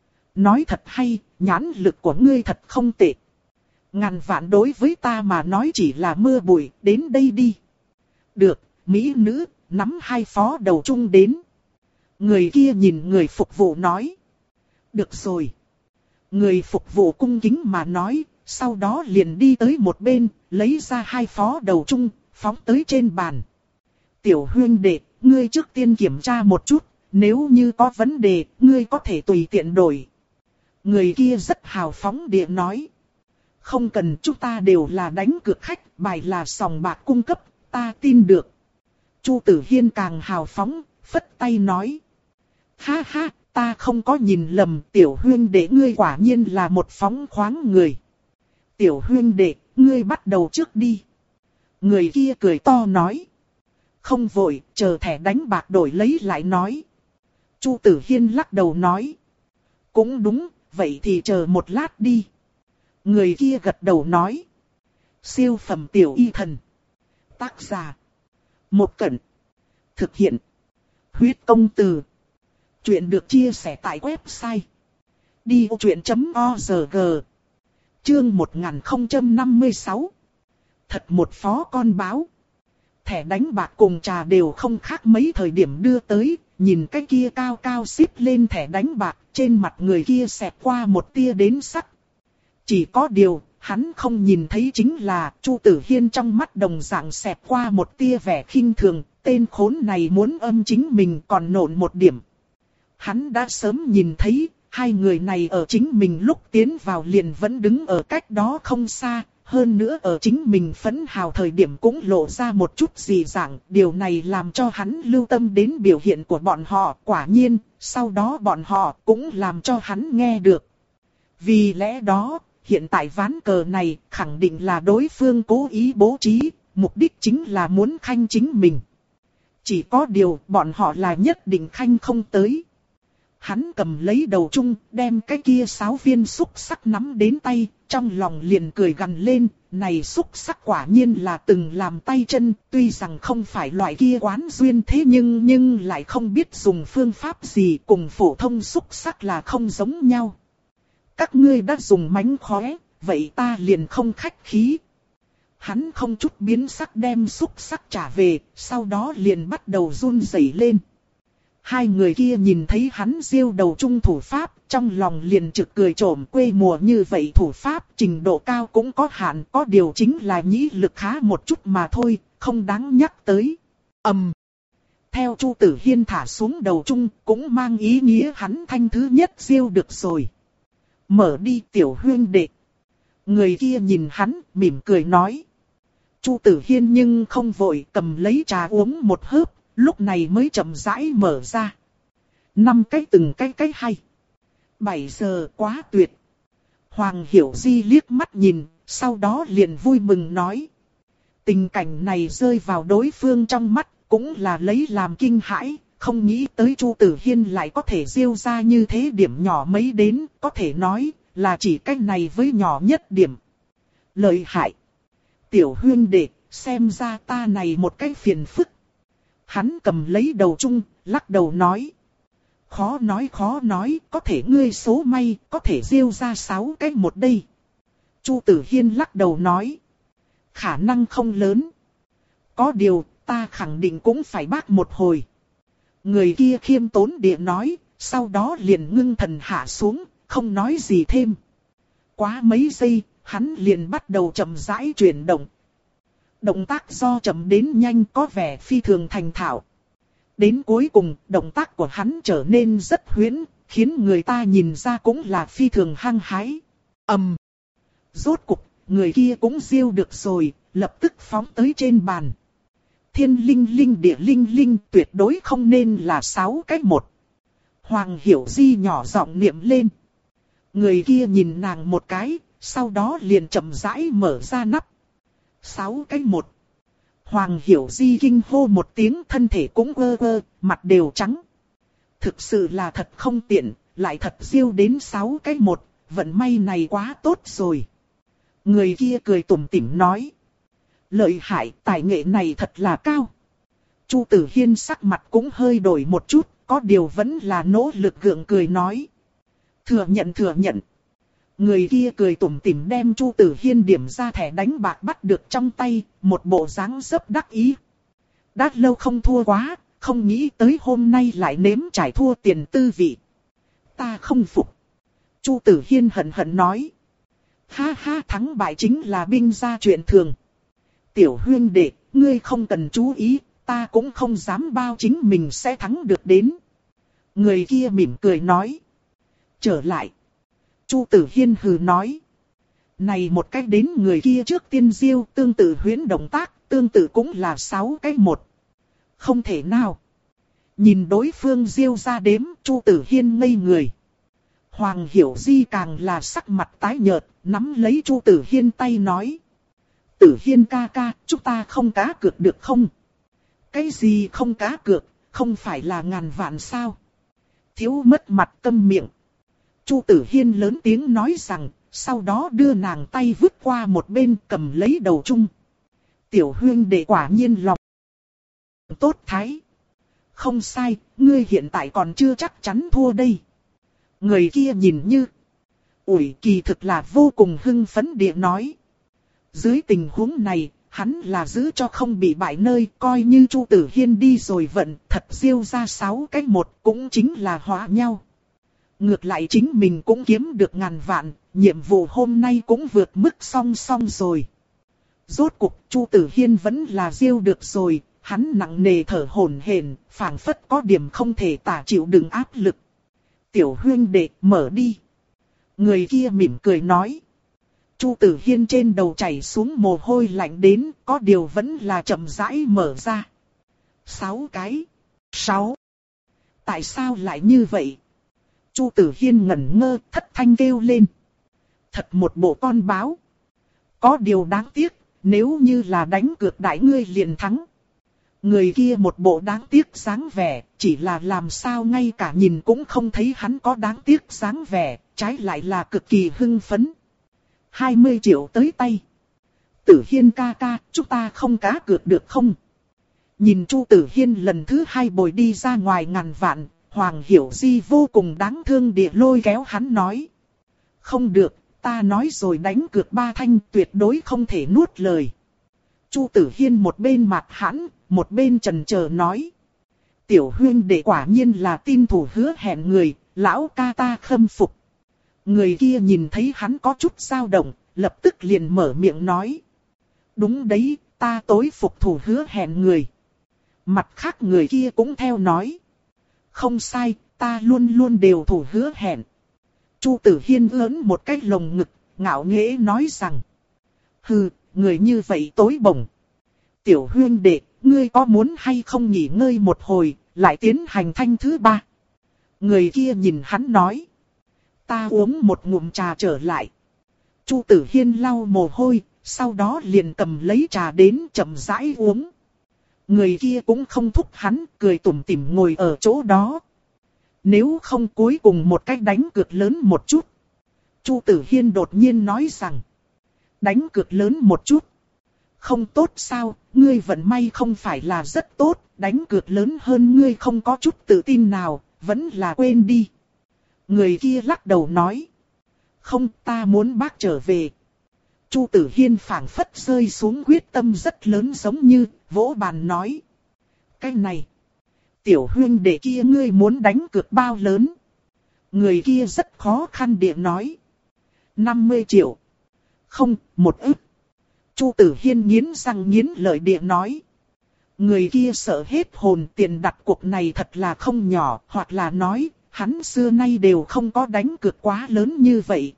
[SPEAKER 1] Nói thật hay, nhãn lực của ngươi thật không tệ. Ngàn vạn đối với ta mà nói chỉ là mưa bụi, đến đây đi. Được, mỹ nữ, nắm hai phó đầu chung đến. Người kia nhìn người phục vụ nói. Được rồi. Người phục vụ cung kính mà nói, sau đó liền đi tới một bên, lấy ra hai phó đầu chung, phóng tới trên bàn. Tiểu huynh đệ, ngươi trước tiên kiểm tra một chút, nếu như có vấn đề, ngươi có thể tùy tiện đổi. Người kia rất hào phóng địa nói. Không cần, chúng ta đều là đánh cược khách, bài là sòng bạc cung cấp, ta tin được. Chu Tử Hiên càng hào phóng, phất tay nói. Ha ha, ta không có nhìn lầm, tiểu huynh đệ ngươi quả nhiên là một phóng khoáng người. Tiểu huynh đệ, ngươi bắt đầu trước đi. Người kia cười to nói. Không vội, chờ thẻ đánh bạc đổi lấy lại nói. Chu Tử Hiên lắc đầu nói. Cũng đúng, vậy thì chờ một lát đi. Người kia gật đầu nói. Siêu phẩm tiểu y thần. Tác giả. Một Cẩn. Thực hiện. Huyết công từ. Chuyện được chia sẻ tại website. đi vô chuyện chấm org. Chương một nghìn không trăm năm mươi sáu. Thật một phó con báo. Thẻ đánh bạc cùng trà đều không khác mấy thời điểm đưa tới. Nhìn cái kia cao cao xếp lên thẻ đánh bạc. Trên mặt người kia xẹt qua một tia đến sắc. Chỉ có điều, hắn không nhìn thấy chính là Chu Tử Hiên trong mắt đồng dạng xẹt qua một tia vẻ khinh thường. Tên khốn này muốn âm chính mình còn nộn một điểm. Hắn đã sớm nhìn thấy, hai người này ở chính mình lúc tiến vào liền vẫn đứng ở cách đó không xa. Hơn nữa ở chính mình phẫn hào thời điểm cũng lộ ra một chút dị dạng. Điều này làm cho hắn lưu tâm đến biểu hiện của bọn họ. Quả nhiên, sau đó bọn họ cũng làm cho hắn nghe được. Vì lẽ đó, hiện tại ván cờ này khẳng định là đối phương cố ý bố trí. Mục đích chính là muốn khanh chính mình. Chỉ có điều bọn họ là nhất định khanh không tới. Hắn cầm lấy đầu chung, đem cái kia sáu viên xúc sắc nắm đến tay, trong lòng liền cười gằn lên, này xúc sắc quả nhiên là từng làm tay chân, tuy rằng không phải loại kia quán duyên thế nhưng nhưng lại không biết dùng phương pháp gì, cùng phổ thông xúc sắc là không giống nhau. Các ngươi đã dùng mánh khóe, vậy ta liền không khách khí. Hắn không chút biến sắc đem xúc sắc trả về, sau đó liền bắt đầu run rẩy lên. Hai người kia nhìn thấy hắn diêu đầu chung thủ pháp, trong lòng liền trực cười trộm, quê mùa như vậy thủ pháp trình độ cao cũng có hạn, có điều chính là nhĩ lực khá một chút mà thôi, không đáng nhắc tới. ầm, um. Theo Chu Tử Hiên thả xuống đầu chung, cũng mang ý nghĩa hắn thanh thứ nhất diêu được rồi. Mở đi tiểu huynh đệ. Người kia nhìn hắn, mỉm cười nói. Chu Tử Hiên nhưng không vội, cầm lấy trà uống một hớp. Lúc này mới chậm rãi mở ra. Năm cái từng cái cái hay. Bảy giờ quá tuyệt. Hoàng Hiểu Di liếc mắt nhìn, sau đó liền vui mừng nói. Tình cảnh này rơi vào đối phương trong mắt, cũng là lấy làm kinh hãi. Không nghĩ tới Chu Tử Hiên lại có thể diêu ra như thế điểm nhỏ mấy đến, có thể nói là chỉ cách này với nhỏ nhất điểm. Lợi hại. Tiểu huynh đệ, xem ra ta này một cái phiền phức. Hắn cầm lấy đầu chung, lắc đầu nói. Khó nói khó nói, có thể ngươi số may, có thể diêu ra sáu cái một đây. Chu Tử Hiên lắc đầu nói. Khả năng không lớn. Có điều, ta khẳng định cũng phải bác một hồi. Người kia khiêm tốn địa nói, sau đó liền ngưng thần hạ xuống, không nói gì thêm. Quá mấy giây, hắn liền bắt đầu chậm rãi chuyển động. Động tác do chậm đến nhanh có vẻ phi thường thành thạo. Đến cuối cùng, động tác của hắn trở nên rất huyễn, khiến người ta nhìn ra cũng là phi thường hăng hái. ầm, um. Rốt cục, người kia cũng diêu được rồi, lập tức phóng tới trên bàn. Thiên linh linh địa linh linh tuyệt đối không nên là sáu cái một. Hoàng Hiểu Di nhỏ giọng niệm lên. Người kia nhìn nàng một cái, sau đó liền chậm rãi mở ra nắp. Sáu cái một. Hoàng Hiểu Di kinh hô một tiếng, thân thể cũng ơ ơ, mặt đều trắng. Thực sự là thật không tiện, lại thật diêu đến sáu cái một, vận may này quá tốt rồi. Người kia cười tủm tỉm nói. Lợi hại, tài nghệ này thật là cao. Chu Tử Hiên sắc mặt cũng hơi đổi một chút, có điều vẫn là nỗ lực gượng cười nói. Thừa nhận thừa nhận. Người kia cười tủm tỉm đem Chu Tử Hiên điểm ra thẻ đánh bạc bắt được trong tay, một bộ dáng rất đắc ý. Đã lâu không thua quá, không nghĩ tới hôm nay lại nếm trải thua tiền tư vị. Ta không phục. Chu Tử Hiên hận hận nói. Ha ha, thắng bại chính là binh gia chuyện thường. Tiểu huynh đệ, ngươi không cần chú ý, ta cũng không dám bao chính mình sẽ thắng được đến. Người kia mỉm cười nói. Trở lại. Chu Tử Hiên hừ nói. Này một cách đến người kia trước tiên diêu, tương tự huyễn động tác, tương tự cũng là sáu cái một. Không thể nào. Nhìn đối phương diêu ra đếm, Chu Tử Hiên ngây người. Hoàng Hiểu Di càng là sắc mặt tái nhợt, nắm lấy Chu Tử Hiên tay nói. Tử Hiên ca ca, chúng ta không cá cược được không? Cái gì không cá cược, không phải là ngàn vạn sao? Thiếu mất mặt câm miệng. Chu Tử Hiên lớn tiếng nói rằng, sau đó đưa nàng tay vứt qua một bên cầm lấy đầu chung. Tiểu huyên đệ quả nhiên lòng tốt thái. Không sai, ngươi hiện tại còn chưa chắc chắn thua đây. Người kia nhìn như ủi kỳ thực là vô cùng hưng phấn địa nói. Dưới tình huống này, hắn là giữ cho không bị bại nơi, coi như Chu Tử Hiên đi rồi vận, thật diêu ra sáu cái một cũng chính là hóa nhau. Ngược lại chính mình cũng kiếm được ngàn vạn, nhiệm vụ hôm nay cũng vượt mức song song rồi. Rốt cục Chu Tử Hiên vẫn là diêu được rồi, hắn nặng nề thở hổn hển, phảng phất có điểm không thể tả chịu đựng áp lực. Tiểu huyên đệ, mở đi. Người kia mỉm cười nói. Chu Tử Hiên trên đầu chảy xuống mồ hôi lạnh đến, có điều vẫn là chậm rãi mở ra. Sáu cái. Sáu. Tại sao lại như vậy? Chu Tử Hiên ngẩn ngơ, thất thanh kêu lên. Thật một bộ con báo. Có điều đáng tiếc, nếu như là đánh cược đại ngươi liền thắng. Người kia một bộ đáng tiếc dáng vẻ, chỉ là làm sao ngay cả nhìn cũng không thấy hắn có đáng tiếc dáng vẻ, trái lại là cực kỳ hưng phấn. hai mươi triệu tới tay. Tử Hiên ca ca, chúng ta không cá cược được không? Nhìn Chu Tử Hiên lần thứ hai bồi đi ra ngoài ngàn vạn, Hoàng Hiểu Di vô cùng đáng thương địa lôi kéo hắn nói. Không được, ta nói rồi đánh cược ba thanh tuyệt đối không thể nuốt lời. Chu Tử Hiên một bên mặt hãn, một bên chần chờ nói. Tiểu huyên đệ quả nhiên là tin thủ hứa hẹn người, lão ca ta khâm phục. Người kia nhìn thấy hắn có chút dao động, lập tức liền mở miệng nói. Đúng đấy, ta tối phục thủ hứa hẹn người. Mặt khác người kia cũng theo nói. Không sai, ta luôn luôn đều thủ hứa hẹn. Chu Tử Hiên ớn một cái lồng ngực, ngạo nghễ nói rằng. Hừ, người như vậy tối bổng. Tiểu huyên đệ, ngươi có muốn hay không nghỉ ngơi một hồi, lại tiến hành thanh thứ ba. Người kia nhìn hắn nói. Ta uống một ngụm trà trở lại. Chu Tử Hiên lau mồ hôi, sau đó liền cầm lấy trà đến chậm rãi uống. Người kia cũng không thúc hắn, cười tủm tỉm ngồi ở chỗ đó. Nếu không cuối cùng một cách đánh cược lớn một chút. Chu Tử Hiên đột nhiên nói rằng. Đánh cược lớn một chút. Không tốt sao, ngươi vận may không phải là rất tốt, đánh cược lớn hơn ngươi không có chút tự tin nào, vẫn là quên đi. Người kia lắc đầu nói. Không, ta muốn bác trở về. Chu Tử Hiên phảng phất rơi xuống quyết tâm rất lớn giống như, vỗ bàn nói. Cái này, tiểu huyên đệ kia ngươi muốn đánh cược bao lớn? Người kia rất khó khăn địa nói. năm mươi triệu. Không, một ức. Chu Tử Hiên nghiến răng nghiến lợi địa nói. Người kia sợ hết hồn, tiền đặt cuộc này thật là không nhỏ, hoặc là nói, hắn xưa nay đều không có đánh cược quá lớn như vậy.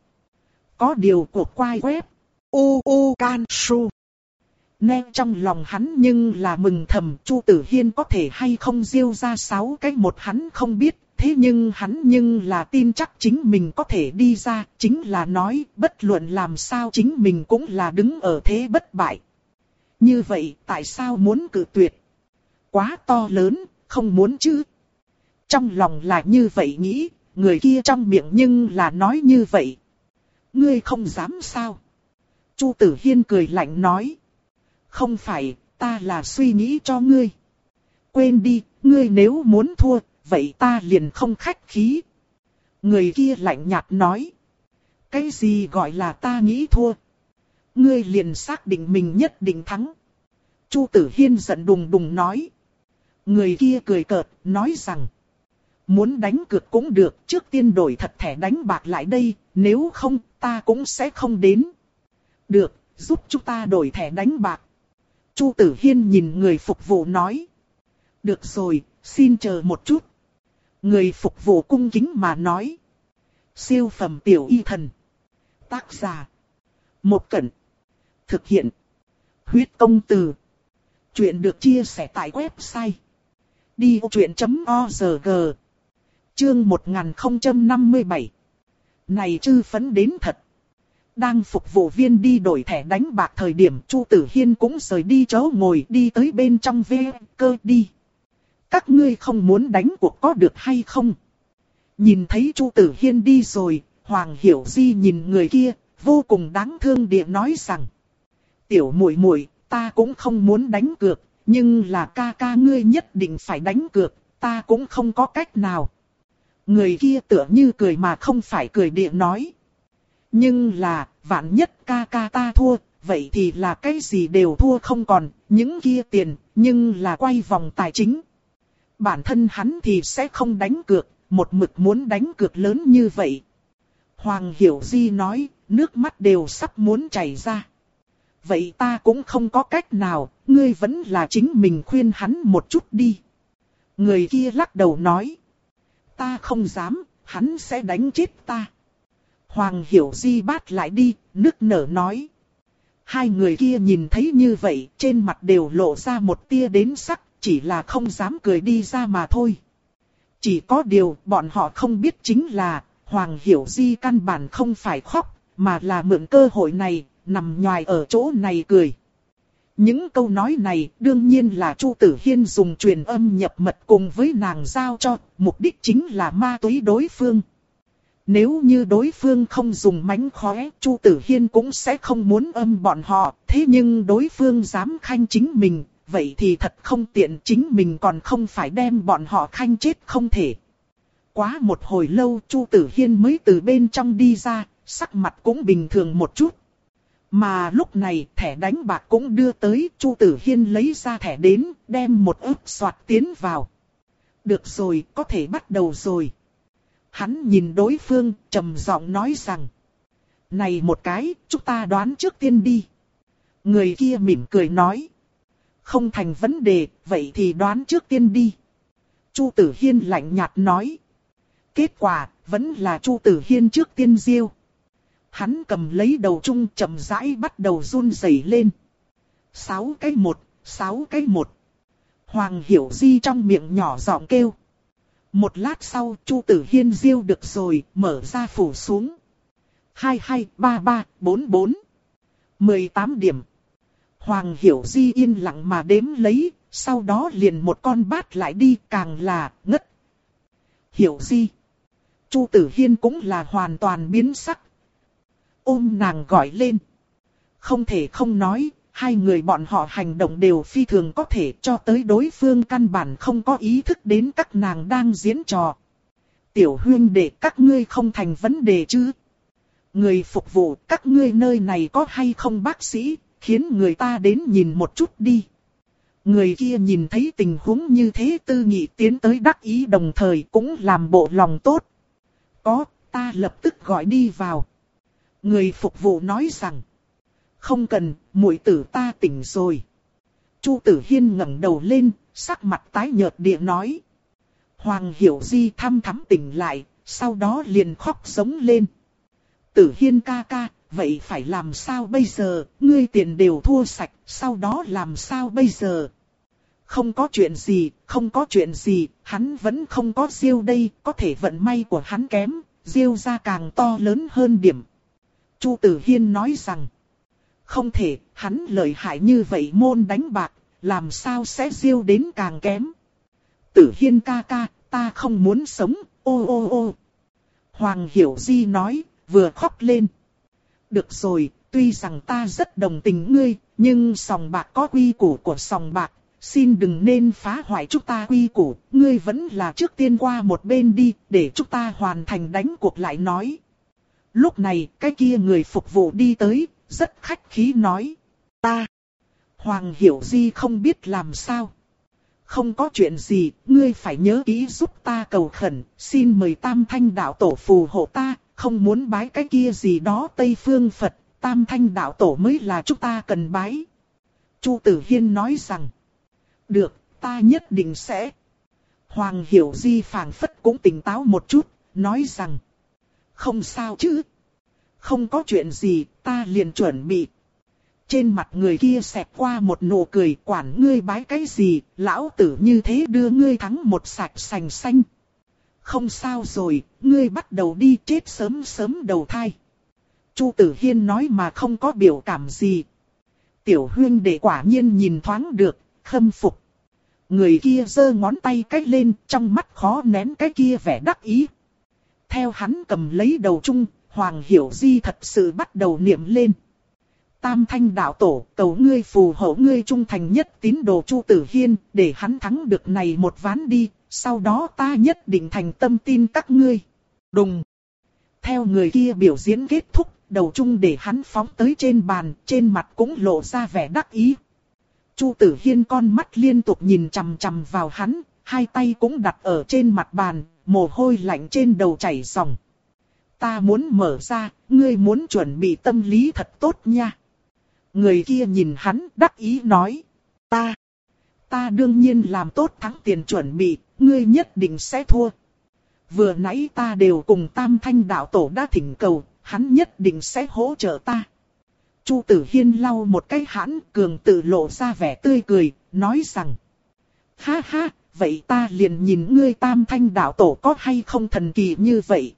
[SPEAKER 1] Có điều cuộc quay web, u u can su. Nên trong lòng hắn nhưng là mừng thầm, Chu Tử Hiên có thể hay không diêu ra sáu cái một hắn không biết, thế nhưng hắn nhưng là tin chắc chính mình có thể đi ra, chính là nói bất luận làm sao chính mình cũng là đứng ở thế bất bại. Như vậy tại sao muốn cự tuyệt? Quá to lớn, không muốn chứ. Trong lòng là như vậy nghĩ, người kia trong miệng nhưng là nói như vậy. Ngươi không dám sao? Chu Tử Hiên cười lạnh nói. Không phải, ta là suy nghĩ cho ngươi. Quên đi, ngươi nếu muốn thua, vậy ta liền không khách khí. Người kia lạnh nhạt nói. Cái gì gọi là ta nghĩ thua? Ngươi liền xác định mình nhất định thắng. Chu Tử Hiên giận đùng đùng nói. Người kia cười cợt, nói rằng. Muốn đánh cược cũng được, trước tiên đổi thật thẻ đánh bạc lại đây, nếu không, ta cũng sẽ không đến. Được, giúp chúng ta đổi thẻ đánh bạc. Chu Tử Hiên nhìn người phục vụ nói. Được rồi, xin chờ một chút. Người phục vụ cung kính mà nói. Siêu phẩm tiểu y thần. Tác giả. Một Cẩn. Thực hiện. Huyết công từ. Chuyện được chia sẻ tại website. Đi vô chuyện chấm org. Chương một nghìn không trăm năm mươi bảy. Này chư phấn đến thật. Đang phục vụ viên đi đổi thẻ đánh bạc thời điểm Chu Tử Hiên cũng rời đi chỗ ngồi đi tới bên trong vê cơ đi. Các ngươi không muốn đánh cuộc có được hay không? Nhìn thấy Chu Tử Hiên đi rồi, Hoàng Hiểu Di nhìn người kia, vô cùng đáng thương địa nói rằng. Tiểu muội muội, ta cũng không muốn đánh cược, nhưng là ca ca ngươi nhất định phải đánh cược, ta cũng không có cách nào. Người kia tựa như cười mà không phải cười địa nói. Nhưng là, vạn nhất ca ca ta thua, vậy thì là cái gì đều thua không còn, những kia tiền, nhưng là quay vòng tài chính. Bản thân hắn thì sẽ không đánh cược, một mực muốn đánh cược lớn như vậy. Hoàng Hiểu Di nói, nước mắt đều sắp muốn chảy ra. Vậy ta cũng không có cách nào, ngươi vẫn là chính mình khuyên hắn một chút đi. Người kia lắc đầu nói. Ta không dám, hắn sẽ đánh chết ta. Hoàng Hiểu Di bát lại đi, nức nở nói. Hai người kia nhìn thấy như vậy, trên mặt đều lộ ra một tia đến sắc, chỉ là không dám cười đi ra mà thôi. Chỉ có điều, bọn họ không biết chính là, Hoàng Hiểu Di căn bản không phải khóc, mà là mượn cơ hội này, nằm nhoài ở chỗ này cười. Những câu nói này đương nhiên là Chu Tử Hiên dùng truyền âm nhập mật cùng với nàng giao cho, mục đích chính là ma túy đối phương. Nếu như đối phương không dùng mánh khóe, Chu Tử Hiên cũng sẽ không muốn âm bọn họ, thế nhưng đối phương dám khanh chính mình, vậy thì thật không tiện, chính mình còn không phải đem bọn họ khanh chết không thể. Quá một hồi lâu Chu Tử Hiên mới từ bên trong đi ra, sắc mặt cũng bình thường một chút. Mà lúc này thẻ đánh bạc cũng đưa tới, Chu Tử Hiên lấy ra thẻ đến, đem một ức xoạt tiến vào. Được rồi, có thể bắt đầu rồi. Hắn nhìn đối phương, trầm giọng nói rằng. Này một cái, chúng ta đoán trước tiên đi. Người kia mỉm cười nói. Không thành vấn đề, vậy thì đoán trước tiên đi. Chu Tử Hiên lạnh nhạt nói. Kết quả, vẫn là Chu Tử Hiên trước tiên gieo. Hắn cầm lấy đầu chung chậm rãi bắt đầu run rẩy lên. Sáu cái một, sáu cái một. Hoàng Hiểu Di trong miệng nhỏ giọng kêu. Một lát sau Chu Tử Hiên gieo được rồi, mở ra phủ xuống. Hai hai, ba ba, bốn bốn. Mười tám điểm. Hoàng Hiểu Di yên lặng mà đếm lấy, sau đó liền một con bát lại đi, càng là ngất. Hiểu Di. Chu Tử Hiên cũng là hoàn toàn biến sắc. Ôm nàng gọi lên. Không thể không nói, hai người bọn họ hành động đều phi thường có thể, cho tới đối phương căn bản không có ý thức đến các nàng đang diễn trò. Tiểu huynh đệ, các ngươi không thành vấn đề chứ? Người phục vụ, các ngươi nơi này có hay không bác sĩ, khiến người ta đến nhìn một chút đi. Người kia nhìn thấy tình huống như thế tư nghị tiến tới đắc ý, đồng thời cũng làm bộ lòng tốt. Có, ta lập tức gọi đi vào. Người phục vụ nói rằng. Không cần, muội tử ta tỉnh rồi. Chu Tử Hiên ngẩng đầu lên, sắc mặt tái nhợt địa nói. Hoàng Hiểu Di thăm thắm tỉnh lại, sau đó liền khóc giống lên. Tử Hiên ca ca, vậy phải làm sao bây giờ, ngươi tiền đều thua sạch, sau đó làm sao bây giờ? Không có chuyện gì, không có chuyện gì, hắn vẫn không có diêu đây, có thể vận may của hắn kém, diêu ra càng to lớn hơn điểm. Chu Tử Hiên nói rằng. Không thể, hắn lợi hại như vậy môn đánh bạc, làm sao sẽ diêu đến càng kém. Tử Hiên ca ca, ta không muốn sống, ô ô ô. Hoàng Hiểu Di nói, vừa khóc lên. Được rồi, tuy rằng ta rất đồng tình ngươi, nhưng sòng bạc có quy củ của sòng bạc, xin đừng nên phá hoại chúng ta quy củ, ngươi vẫn là trước tiên qua một bên đi, để chúng ta hoàn thành đánh cuộc lại nói. Lúc này, cái kia người phục vụ đi tới, rất khách khí nói. Ta. Hoàng Hiểu Di không biết làm sao. Không có chuyện gì, ngươi phải nhớ kỹ giúp ta cầu khẩn, xin mời Tam Thanh Đạo Tổ phù hộ ta, không muốn bái cái kia gì đó Tây Phương Phật, Tam Thanh Đạo Tổ mới là chúng ta cần bái. Chu Tử Hiên nói rằng. Được, ta nhất định sẽ. Hoàng Hiểu Di phảng phất cũng tỉnh táo một chút, nói rằng. Không sao chứ. Không có chuyện gì, ta liền chuẩn bị. Trên mặt người kia xẹt qua một nụ cười, quản ngươi bái cái gì, lão tử như thế đưa ngươi thắng một sạch sành xanh. Không sao rồi, ngươi bắt đầu đi, chết sớm sớm đầu thai. Chu Tử Hiên nói mà không có biểu cảm gì. Tiểu huynh đệ quả nhiên nhìn thoáng được, khâm phục. Người kia giơ ngón tay cách lên, trong mắt khó nén cái kia vẻ đắc ý. Theo hắn cầm lấy đầu chung, Hoàng Hiểu Di thật sự bắt đầu niệm lên. Tam Thanh đạo tổ, cầu ngươi phù hộ ngươi trung thành nhất tín đồ Chu Tử Hiên, để hắn thắng được này một ván đi, sau đó ta nhất định thành tâm tin các ngươi. Đùng. Theo người kia biểu diễn kết thúc, đầu chung để hắn phóng tới trên bàn, trên mặt cũng lộ ra vẻ đắc ý. Chu Tử Hiên con mắt liên tục nhìn chằm chằm vào hắn, hai tay cũng đặt ở trên mặt bàn, mồ hôi lạnh trên đầu chảy ròng. Ta muốn mở ra, ngươi muốn chuẩn bị tâm lý thật tốt nha. Người kia nhìn hắn đắc ý nói. Ta, ta đương nhiên làm tốt thắng tiền chuẩn bị, ngươi nhất định sẽ thua. Vừa nãy ta đều cùng Tam Thanh đạo tổ đã thỉnh cầu, hắn nhất định sẽ hỗ trợ ta. Chu Tử Hiên lau một cái hãn, cường tự lộ ra vẻ tươi cười, nói rằng. Ha ha, vậy ta liền nhìn ngươi Tam Thanh đạo tổ có hay không thần kỳ như vậy.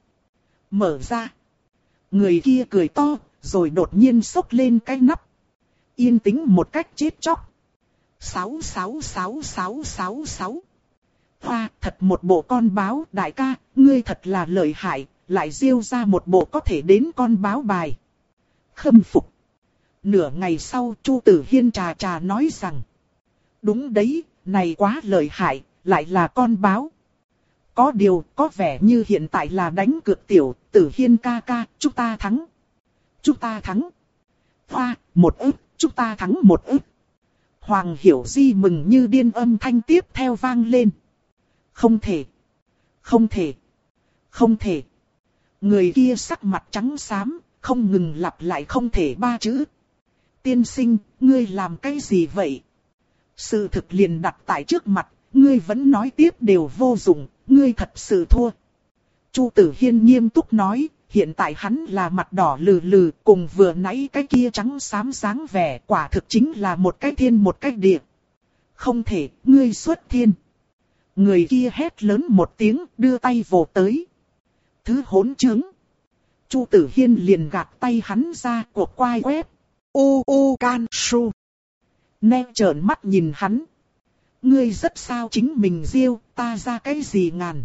[SPEAKER 1] Mở ra. Người kia cười to, rồi đột nhiên xốc lên cái nắp. Yên tĩnh một cách chết chóc. Sáu sáu sáu sáu sáu sáu. Hoa, thật một bộ con báo, đại ca, ngươi thật là lợi hại, lại diêu ra một bộ có thể đến con báo bài. Khâm phục. Nửa ngày sau, Chu Tử Hiên trà trà nói rằng. Đúng đấy, này quá lợi hại, lại là con báo. Có điều, có vẻ như hiện tại là đánh cược tiểu, Tử Hiên ca ca, chúng ta thắng. Chúng ta thắng. Hoa, một ức, chúng ta thắng một ức. Hoàng Hiểu Di mừng như điên, âm thanh tiếp theo vang lên. Không thể. Không thể. Không thể. Người kia sắc mặt trắng xám, không ngừng lặp lại không thể ba chữ. Tiên sinh, ngươi làm cái gì vậy? Sự thực liền đặt tại trước mặt, ngươi vẫn nói tiếp đều vô dụng, ngươi thật sự thua. Chu Tử Hiên nghiêm túc nói, hiện tại hắn là mặt đỏ lừ lừ, cùng vừa nãy cái kia trắng xám dáng vẻ, quả thực chính là một cái thiên một cái địa. Không thể, ngươi xuất thiên. Người kia hét lớn một tiếng, đưa tay vồ tới. Thứ hỗn trướng. Chu Tử Hiên liền gạt tay hắn ra, cuộc quai quét. U u can su. Nè trợn mắt nhìn hắn. Ngươi rất sao chính mình diêu, ta ra cái gì ngàn.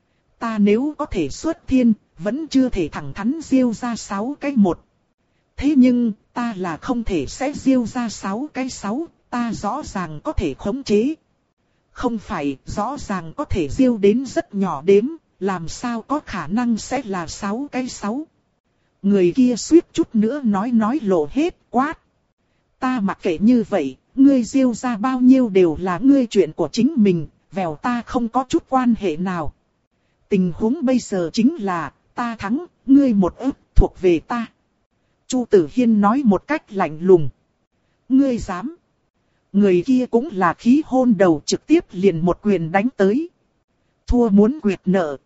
[SPEAKER 1] Ta nếu có thể xuất thiên, vẫn chưa thể thẳng thắn diêu ra sáu cái một. Thế nhưng, ta là không thể sẽ diêu ra sáu cái sáu, ta rõ ràng có thể khống chế. Không phải, rõ ràng có thể diêu đến rất nhỏ đếm, làm sao có khả năng sẽ là sáu cái sáu. Người kia suýt chút nữa nói nói lộ hết, quát. Ta mặc kệ như vậy, ngươi diêu ra bao nhiêu đều là ngươi chuyện của chính mình, vèo ta không có chút quan hệ nào. Tình huống bây giờ chính là, ta thắng, ngươi một ức, thuộc về ta. Chu Tử Hiên nói một cách lạnh lùng. Ngươi dám. Người kia cũng là khí hôn đầu, trực tiếp liền một quyền đánh tới. Thua muốn quyệt nợ.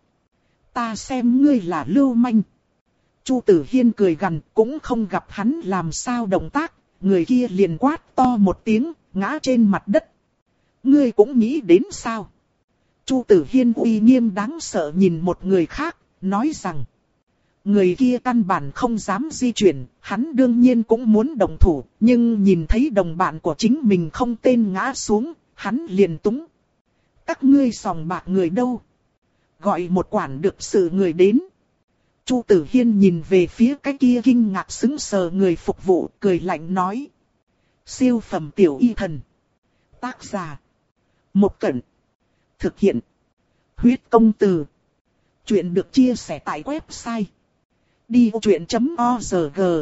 [SPEAKER 1] Ta xem ngươi là lưu manh. Chu Tử Hiên cười gằn, cũng không gặp hắn làm sao động tác, người kia liền quát to một tiếng, ngã trên mặt đất. Ngươi cũng nghĩ đến sao? Chu Tử Hiên uy nghiêm đáng sợ nhìn một người khác, nói rằng. Người kia căn bản không dám di chuyển, hắn đương nhiên cũng muốn động thủ, nhưng nhìn thấy đồng bạn của chính mình không tên ngã xuống, hắn liền túng. Các ngươi sòng bạc người đâu? Gọi một quản được sự người đến. Chu Tử Hiên nhìn về phía cái kia kinh ngạc sững sờ người phục vụ, cười lạnh nói. Siêu phẩm tiểu y thần. Tác giả. Một Cẩn. Thực hiện. Huyết công từ. Chuyện được chia sẻ tại website. đi vô chuyện chấm org.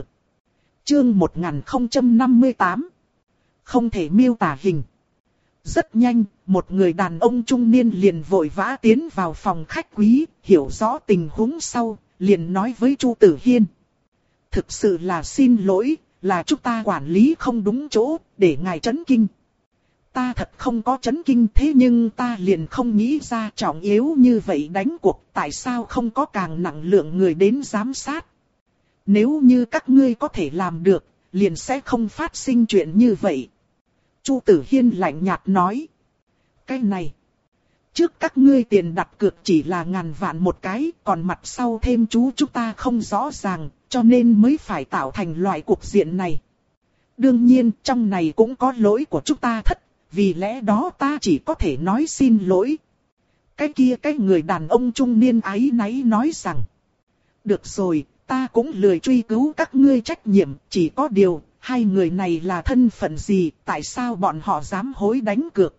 [SPEAKER 1] Chương một nghìn không trăm năm mươi tám. Không thể miêu tả hình. Rất nhanh, một người đàn ông trung niên liền vội vã tiến vào phòng khách quý, hiểu rõ tình huống sau, liền nói với Chu Tử Hiên. Thực sự là xin lỗi, là chúng ta quản lý không đúng chỗ, để ngài chấn kinh. Ta thật không có chấn kinh, thế nhưng ta liền không nghĩ ra trọng yếu như vậy đánh cuộc, tại sao không có càng nặng lượng người đến giám sát. Nếu như các ngươi có thể làm được, liền sẽ không phát sinh chuyện như vậy. Chu Tử Hiên lạnh nhạt nói. Cái này. Trước các ngươi tiền đặt cược chỉ là ngàn vạn một cái, còn mặt sau thêm chú chúng ta không rõ ràng, cho nên mới phải tạo thành loại cục diện này. Đương nhiên trong này cũng có lỗi của chúng ta thất, vì lẽ đó ta chỉ có thể nói xin lỗi. Cái kia cái người đàn ông trung niên áy náy nói rằng. Được rồi, ta cũng lười truy cứu các ngươi trách nhiệm, chỉ có điều, hai người này là thân phận gì, tại sao bọn họ dám hối đánh cược.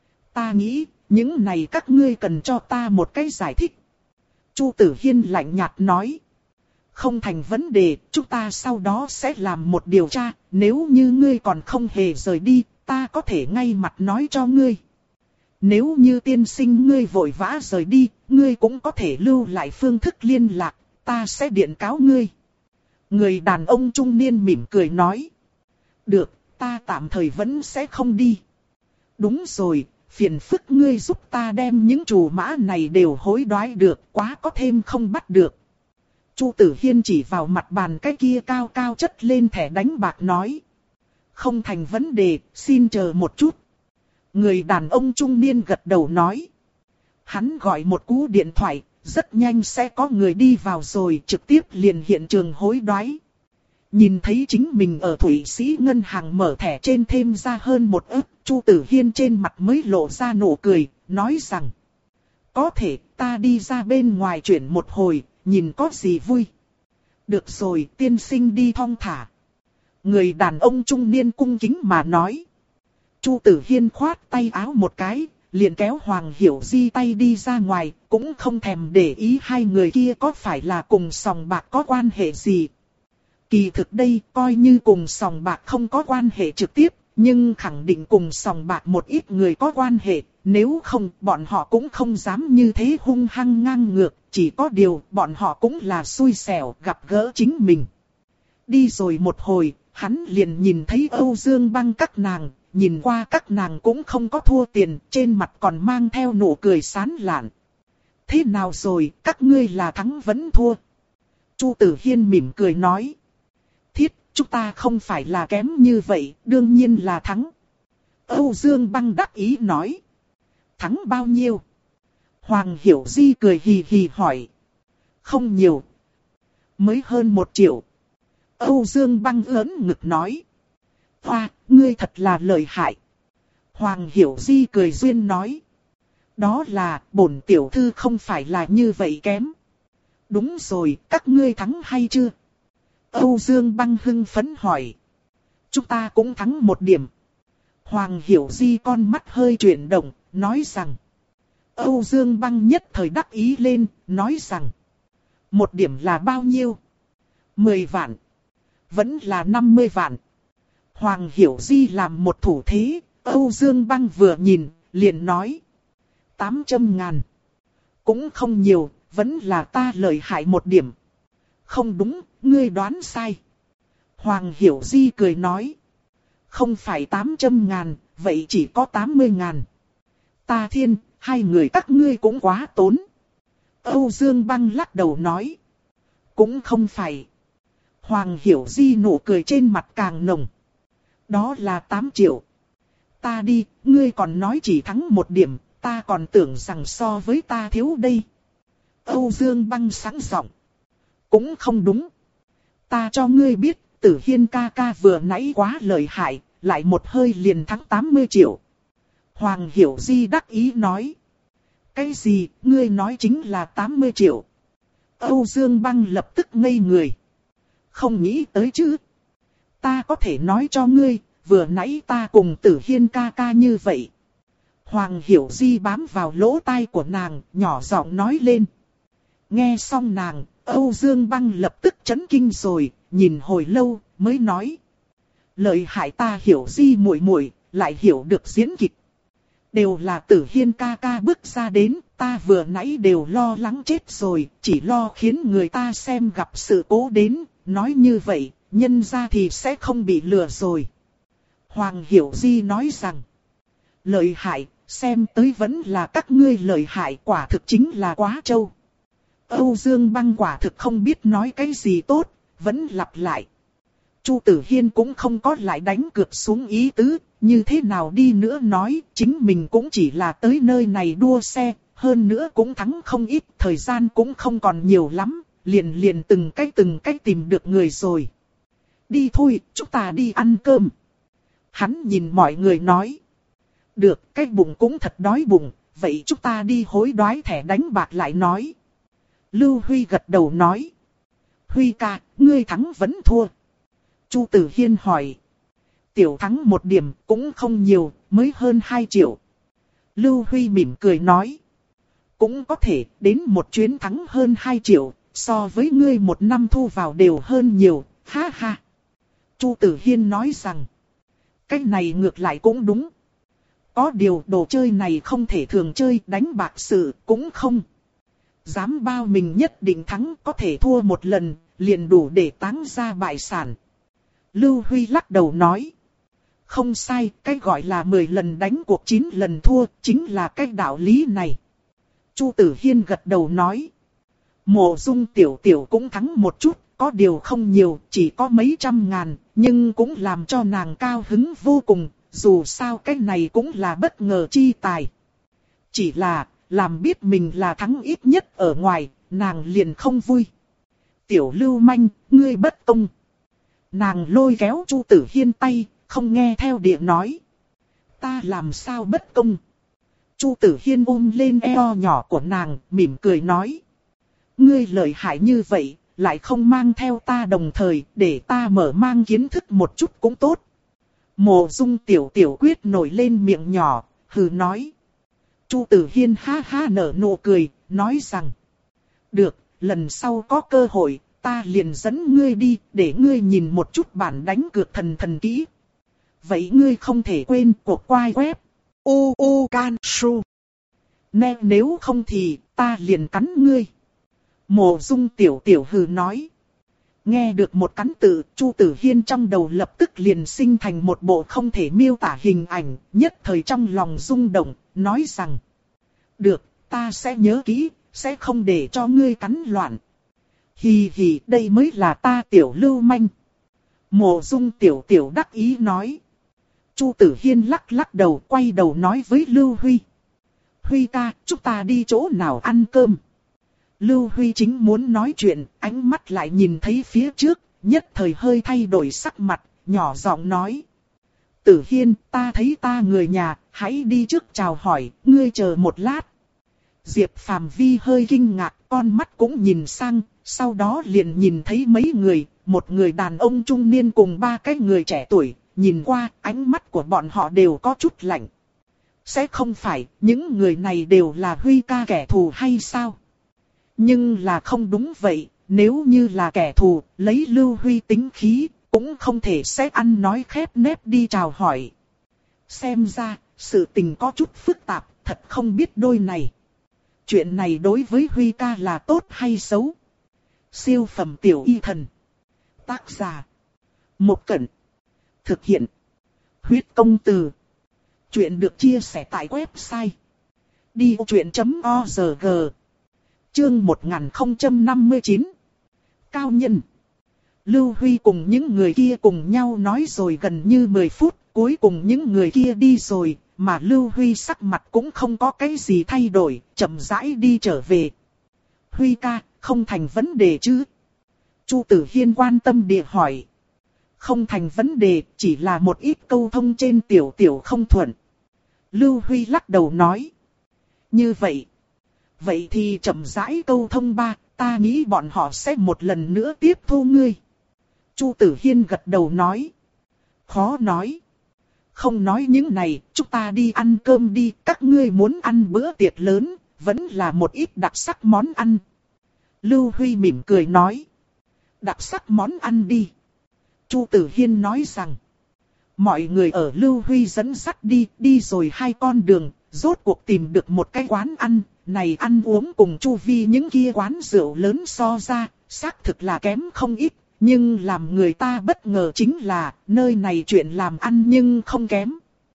[SPEAKER 1] Ta nghĩ, những này các ngươi cần cho ta một cái giải thích. Chu Tử Hiên lạnh nhạt nói. Không thành vấn đề, chúng ta sau đó sẽ làm một điều tra, nếu như ngươi còn không hề rời đi, ta có thể ngay mặt nói cho ngươi. Nếu như tiên sinh ngươi vội vã rời đi, ngươi cũng có thể lưu lại phương thức liên lạc, ta sẽ điện cáo ngươi. Người đàn ông trung niên mỉm cười nói. Được, ta tạm thời vẫn sẽ không đi. Đúng rồi, phiền phức ngươi giúp ta đem những trù mã này đều hối đoái được, quá có thêm không bắt được. Chu Tử Hiên chỉ vào mặt bàn cái kia cao cao chất lên thẻ đánh bạc nói. Không thành vấn đề, xin chờ một chút. Người đàn ông trung niên gật đầu nói. Hắn gọi một cú điện thoại, rất nhanh sẽ có người đi vào rồi trực tiếp liền hiện trường hối đoái. Nhìn thấy chính mình ở Thụy Sĩ ngân hàng mở thẻ trên thêm ra hơn một ức, Chu Tử Hiên trên mặt mới lộ ra nụ cười, nói rằng. Có thể ta đi ra bên ngoài chuyển một hồi, nhìn có gì vui. Được rồi, tiên sinh đi thong thả. Người đàn ông trung niên cung kính mà nói. Chu Tử Hiên khoát tay áo một cái, liền kéo Hoàng Hiểu Di tay đi ra ngoài, cũng không thèm để ý hai người kia có phải là cùng sòng bạc có quan hệ gì. Kỳ thực đây coi như cùng sòng bạc không có quan hệ trực tiếp, nhưng khẳng định cùng sòng bạc một ít người có quan hệ, nếu không bọn họ cũng không dám như thế hung hăng ngang ngược, chỉ có điều bọn họ cũng là xui xẻo gặp gỡ chính mình. Đi rồi một hồi, hắn liền nhìn thấy Âu Dương Băng các nàng, nhìn qua các nàng cũng không có thua tiền, trên mặt còn mang theo nụ cười sán lạn. Thế nào rồi, các ngươi là thắng vẫn thua? Chu Tử Hiên mỉm cười nói. Thiết, chúng ta không phải là kém như vậy, đương nhiên là thắng. Âu Dương Băng đắc ý nói. Thắng bao nhiêu? Hoàng Hiểu Di cười hì hì hỏi. Không nhiều. Mới hơn một triệu. Âu Dương Băng ớn ngực nói. Hoa, ngươi thật là lợi hại. Hoàng Hiểu Di cười duyên nói. Đó là, bổn tiểu thư không phải là như vậy kém. Đúng rồi, các ngươi thắng hay chưa? Âu Dương Băng hưng phấn hỏi. Chúng ta cũng thắng một điểm. Hoàng Hiểu Di con mắt hơi chuyển động, nói rằng. Âu Dương Băng nhất thời đắc ý lên, nói rằng. Một điểm là bao nhiêu? Mười vạn. Vẫn là năm mươi vạn. Hoàng Hiểu Di làm một thủ thế, Âu Dương Băng vừa nhìn, liền nói. Tám trăm ngàn. Cũng không nhiều, vẫn là ta lợi hại một điểm. Không đúng, ngươi đoán sai. Hoàng Hiểu Di cười nói. Không phải tám trăm ngàn, vậy chỉ có tám mươi ngàn. Ta thiên, hai người các ngươi cũng quá tốn. Âu Dương Băng lắc đầu nói. Cũng không phải. Hoàng Hiểu Di nụ cười trên mặt càng nồng. Đó là tám triệu. Ta đi, ngươi còn nói chỉ thắng một điểm, ta còn tưởng rằng so với ta thiếu đây. Âu Dương Băng sáng giọng. Cũng không đúng. Ta cho ngươi biết, Tử Hiên ca ca vừa nãy quá lợi hại, lại một hơi liền thắng tám mươi triệu. Hoàng Hiểu Di đắc ý nói. Cái gì, ngươi nói chính là tám mươi triệu. Âu Dương Băng lập tức ngây người. Không nghĩ tới chứ. Ta có thể nói cho ngươi, vừa nãy ta cùng Tử Hiên ca ca như vậy. Hoàng Hiểu Di bám vào lỗ tai của nàng, nhỏ giọng nói lên. Nghe xong nàng, Âu Dương Băng lập tức chấn kinh rồi, nhìn hồi lâu, mới nói. Lợi hại ta Hiểu Di muội muội, lại hiểu được diễn kịch. Đều là Tử Hiên ca ca bước ra đến, ta vừa nãy đều lo lắng chết rồi, chỉ lo khiến người ta xem gặp sự cố đến, nói như vậy, nhân ra thì sẽ không bị lừa rồi. Hoàng Hiểu Di nói rằng, lợi hại, xem tới vẫn là các ngươi lợi hại, quả thực chính là quá trâu. Âu Dương Băng quả thực không biết nói cái gì tốt, vẫn lặp lại. Chu Tử Hiên cũng không có lại đánh cược xuống ý tứ, như thế nào đi nữa nói, chính mình cũng chỉ là tới nơi này đua xe, hơn nữa cũng thắng không ít, thời gian cũng không còn nhiều lắm, liền liền từng cách từng cách tìm được người rồi. Đi thôi, chúng ta đi ăn cơm. Hắn nhìn mọi người nói. Được, cái bụng cũng thật đói bụng, vậy chúng ta đi hối đoái thẻ đánh bạc lại nói. Lưu Huy gật đầu nói. Huy ca, ngươi thắng vẫn thua. Chu Tử Hiên hỏi. Tiểu thắng một điểm cũng không nhiều, mới hơn hai triệu. Lưu Huy mỉm cười nói. Cũng có thể, đến một chuyến thắng hơn hai triệu, so với ngươi một năm thu vào đều hơn nhiều, ha ha. Chu Tử Hiên nói rằng. Cái này ngược lại cũng đúng. Có điều đồ chơi này không thể thường chơi, đánh bạc sự cũng không. Dám bao mình nhất định thắng, có thể thua một lần, liền đủ để táng ra bại sản. Lưu Huy lắc đầu nói. Không sai, cái gọi là mười lần đánh cuộc chín lần thua, chính là cái đạo lý này. Chu Tử Hiên gật đầu nói. Mộ Dung tiểu tiểu cũng thắng một chút, có điều không nhiều, chỉ có mấy trăm ngàn, nhưng cũng làm cho nàng cao hứng vô cùng, dù sao cái này cũng là bất ngờ chi tài. Chỉ là, làm biết mình là thắng ít nhất ở ngoài, nàng liền không vui. Tiểu lưu manh, ngươi bất công. Nàng lôi kéo Chu Tử Hiên tay, không nghe theo địa nói. Ta làm sao bất công? Chu Tử Hiên ôm lên eo nhỏ của nàng, mỉm cười nói. Ngươi lợi hại như vậy, lại không mang theo ta đồng thời, để ta mở mang kiến thức một chút cũng tốt. Mộ Dung tiểu tiểu quyết nổi lên miệng nhỏ, hừ nói. Chu Tử Hiên ha ha nở nụ cười, nói rằng. Được, lần sau có cơ hội, ta liền dẫn ngươi đi, để ngươi nhìn một chút bản đánh cược thần thần kỹ. Vậy ngươi không thể quên cuộc quay web. U U Can Su. Nè nếu không thì, ta liền cắn ngươi. Mộ Dung tiểu tiểu hừ nói. Nghe được một cắn tự, Chu Tử Hiên trong đầu lập tức liền sinh thành một bộ không thể miêu tả hình ảnh, nhất thời trong lòng rung động, nói rằng. Được, ta sẽ nhớ kỹ, sẽ không để cho ngươi cắn loạn. Hì hì, đây mới là ta tiểu lưu manh. Mộ Dung tiểu tiểu đắc ý nói. Chu Tử Hiên lắc lắc đầu, quay đầu nói với Lưu Huy. Huy ca, chúng ta đi chỗ nào ăn cơm? Lưu Huy chính muốn nói chuyện, ánh mắt lại nhìn thấy phía trước, nhất thời hơi thay đổi sắc mặt, nhỏ giọng nói. Tử Hiên, ta thấy ta người nhà, hãy đi trước chào hỏi, ngươi chờ một lát. Diệp Phàm Vi hơi kinh ngạc, con mắt cũng nhìn sang, sau đó liền nhìn thấy mấy người, một người đàn ông trung niên cùng ba cái người trẻ tuổi, nhìn qua, ánh mắt của bọn họ đều có chút lạnh. Sẽ không phải, những người này đều là Huy ca kẻ thù hay sao? Nhưng là không đúng vậy, nếu như là kẻ thù, lấy Lưu Huy tính khí, cũng không thể sẽ ăn nói khép nép đi chào hỏi. Xem ra, sự tình có chút phức tạp, thật không biết đôi này. Chuyện này đối với Huy ca là tốt hay xấu? Siêu phẩm tiểu y thần. Tác giả. Một Cẩn. Thực hiện. Huyết công từ. Chuyện được chia sẻ tại website. đi vô chuyện chấm org. Chương một nghìn không trăm năm mươi chín. Cao nhân. Lưu Huy cùng những người kia cùng nhau nói rồi gần như mười phút, cuối cùng những người kia đi rồi, mà Lưu Huy sắc mặt cũng không có cái gì thay đổi, chậm rãi đi trở về. Huy ca, không thành vấn đề chứ? Chu Tử Hiên quan tâm địa hỏi. Không thành vấn đề, chỉ là một ít câu thông trên tiểu tiểu không thuận. Lưu Huy lắc đầu nói. Như vậy. Vậy thì chậm rãi câu thông ba, ta nghĩ bọn họ sẽ một lần nữa tiếp thu ngươi. Chu Tử Hiên gật đầu nói. Khó nói. Không nói những này, chúng ta đi ăn cơm đi, các ngươi muốn ăn bữa tiệc lớn, vẫn là một ít đặc sắc món ăn. Lưu Huy mỉm cười nói. Đặc sắc món ăn đi. Chu Tử Hiên nói rằng. Mọi người ở Lưu Huy dẫn dắt đi, đi rồi hai con đường, rốt cuộc tìm được một cái quán ăn. Này ăn uống cùng chu vi những kia quán rượu lớn so ra, xác thực là kém không ít. Nhưng làm người ta bất ngờ chính là, nơi này chuyện làm ăn nhưng không kém.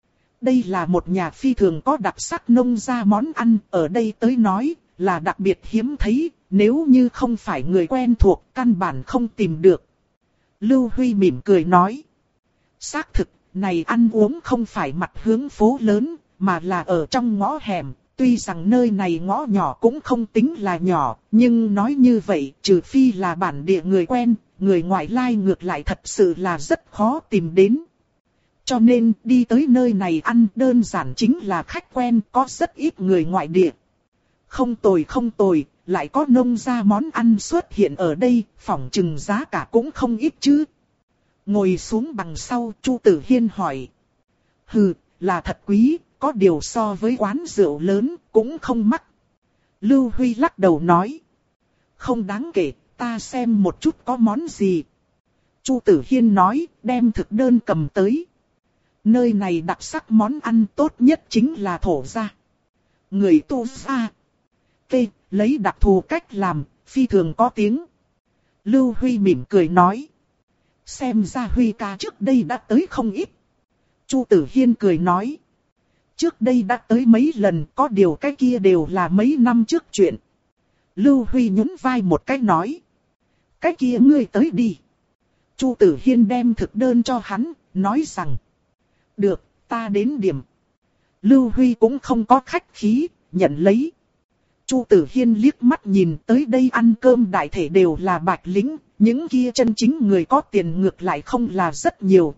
[SPEAKER 1] Đây là một nhà phi thường có đặc sắc nông gia món ăn, ở đây tới nói, là đặc biệt hiếm thấy, nếu như không phải người quen thuộc, căn bản không tìm được. Lưu Huy mỉm cười nói. Xác thực, này ăn uống không phải mặt hướng phố lớn, mà là ở trong ngõ hẻm. Tuy rằng nơi này ngõ nhỏ cũng không tính là nhỏ, nhưng nói như vậy, trừ phi là bản địa người quen, người ngoại lai ngược lại thật sự là rất khó tìm đến. Cho nên đi tới nơi này ăn đơn giản chính là khách quen, có rất ít người ngoại địa. Không tồi không tồi, lại có nông gia món ăn xuất hiện ở đây, phỏng chừng giá cả cũng không ít chứ. Ngồi xuống bằng sau, Chu Tử Hiên hỏi. Hừ, là thật quý, có điều so với quán rượu lớn, cũng không mắc. Lưu Huy lắc đầu nói. Không đáng kể, ta xem một chút có món gì. Chu Tử Hiên nói, đem thực đơn cầm tới. Nơi này đặc sắc món ăn tốt nhất chính là thổ gia. Người tu gia. Cây, lấy đặc thù cách làm, phi thường có tiếng. Lưu Huy mỉm cười nói. Xem ra Huy ca trước đây đã tới không ít. Chu Tử Hiên cười nói. Trước đây đã tới mấy lần, có điều cái kia đều là mấy năm trước chuyện. Lưu Huy nhún vai một cái nói. Cái kia ngươi tới đi. Chu Tử Hiên đem thực đơn cho hắn, nói rằng. Được, ta đến điểm. Lưu Huy cũng không có khách khí, nhận lấy. Chu Tử Hiên liếc mắt nhìn tới đây ăn cơm đại thể đều là bạch lính, những kia chân chính người có tiền ngược lại không là rất nhiều.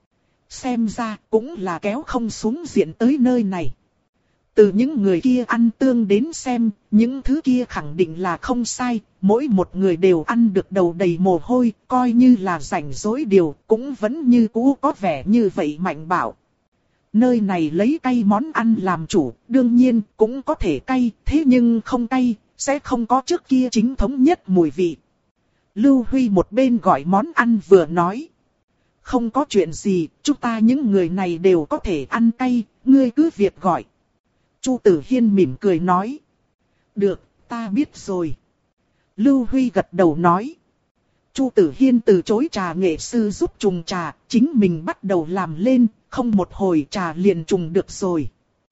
[SPEAKER 1] Xem ra cũng là kéo không xuống diện tới nơi này. Từ những người kia ăn tương đến xem, những thứ kia khẳng định là không sai, mỗi một người đều ăn được đầu đầy mồ hôi, coi như là rảnh rỗi điều, cũng vẫn như cũ có vẻ như vậy mạnh bạo. Nơi này lấy cay món ăn làm chủ, đương nhiên cũng có thể cay, thế nhưng không cay, sẽ không có trước kia chính thống nhất mùi vị. Lưu Huy một bên gọi món ăn vừa nói. Không có chuyện gì, chúng ta những người này đều có thể ăn cay, ngươi cứ việc gọi. Chu Tử Hiên mỉm cười nói. Được, ta biết rồi. Lưu Huy gật đầu nói. Chu Tử Hiên từ chối trà nghệ sư giúp trùng trà, chính mình bắt đầu làm lên, không một hồi trà liền trùng được rồi.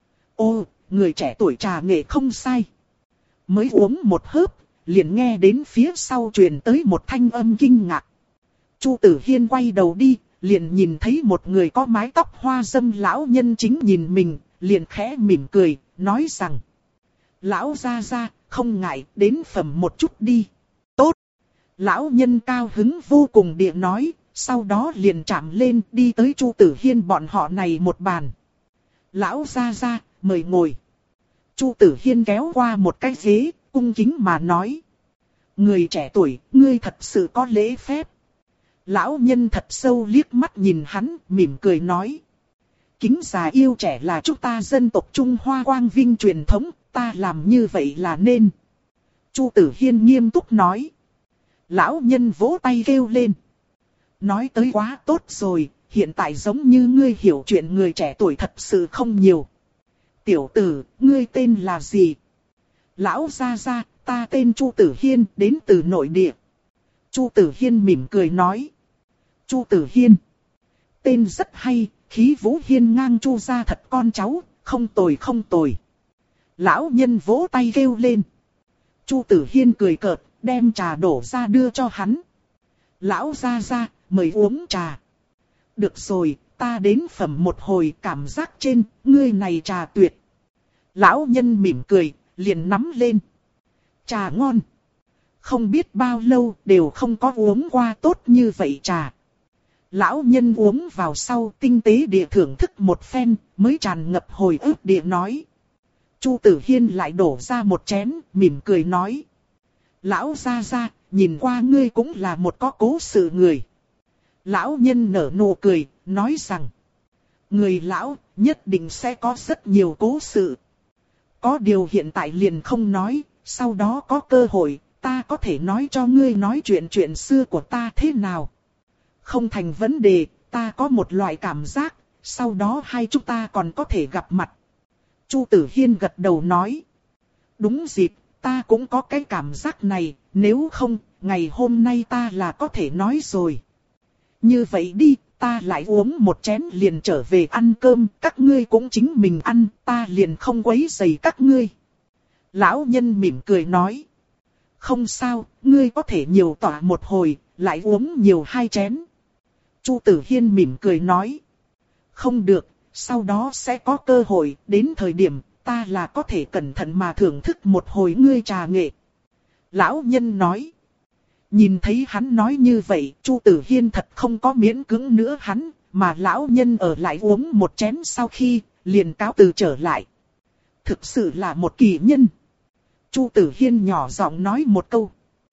[SPEAKER 1] Ô, người trẻ tuổi trà nghệ không sai. Mới uống một hớp, liền nghe đến phía sau truyền tới một thanh âm kinh ngạc. Chu Tử Hiên quay đầu đi, liền nhìn thấy một người có mái tóc hoa râm lão nhân chính nhìn mình, liền khẽ mỉm cười, nói rằng. Lão gia gia, không ngại, đến phẩm một chút đi. Tốt. Lão nhân cao hứng vô cùng địa nói, sau đó liền chạm lên đi tới Chu Tử Hiên bọn họ này một bàn. Lão gia gia, mời ngồi. Chu Tử Hiên kéo qua một cái ghế, cung kính mà nói. Người trẻ tuổi, ngươi thật sự có lễ phép. Lão nhân thật sâu liếc mắt nhìn hắn, mỉm cười nói. Kính già yêu trẻ là chúng ta dân tộc Trung Hoa quang vinh truyền thống, ta làm như vậy là nên. Chu Tử Hiên nghiêm túc nói. Lão nhân vỗ tay kêu lên. Nói tới quá tốt rồi, hiện tại giống như ngươi hiểu chuyện người trẻ tuổi thật sự không nhiều. Tiểu tử, ngươi tên là gì? Lão gia gia, ta tên Chu Tử Hiên, đến từ nội địa. Chu Tử Hiên mỉm cười nói. Chu Tử Hiên. Tên rất hay, khí vũ hiên ngang Chu gia thật con cháu, không tồi không tồi. Lão nhân vỗ tay kêu lên. Chu Tử Hiên cười cợt, đem trà đổ ra đưa cho hắn. Lão gia gia, mời uống trà. Được rồi, ta đến phẩm một hồi cảm giác trên, ngươi này trà tuyệt. Lão nhân mỉm cười, liền nắm lên. Trà ngon. Không biết bao lâu đều không có uống qua tốt như vậy trà. Lão nhân uống vào sau tinh tế địa thưởng thức một phen, mới tràn ngập hồi ức địa nói. Chu Tử Hiên lại đổ ra một chén, mỉm cười nói. Lão gia gia, nhìn qua ngươi cũng là một có cố sự người. Lão nhân nở nụ cười, nói rằng. Người lão, nhất định sẽ có rất nhiều cố sự. Có điều hiện tại liền không nói, sau đó có cơ hội, ta có thể nói cho ngươi nói chuyện chuyện xưa của ta thế nào. Không thành vấn đề, ta có một loại cảm giác, sau đó hai chúng ta còn có thể gặp mặt. Chu Tử Hiên gật đầu nói. Đúng dịp, ta cũng có cái cảm giác này, nếu không, ngày hôm nay ta là có thể nói rồi. Như vậy đi, ta lại uống một chén liền trở về ăn cơm, các ngươi cũng chính mình ăn, ta liền không quấy rầy các ngươi. Lão nhân mỉm cười nói. Không sao, ngươi có thể nhiều tỏa một hồi, lại uống nhiều hai chén. Chu Tử Hiên mỉm cười nói. Không được, sau đó sẽ có cơ hội, đến thời điểm ta là có thể cẩn thận mà thưởng thức một hồi ngươi trà nghệ. Lão nhân nói. Nhìn thấy hắn nói như vậy, Chu Tử Hiên thật không có miễn cưỡng nữa hắn, mà lão nhân ở lại uống một chén sau khi, liền cáo từ trở lại. Thực sự là một kỳ nhân. Chu Tử Hiên nhỏ giọng nói một câu.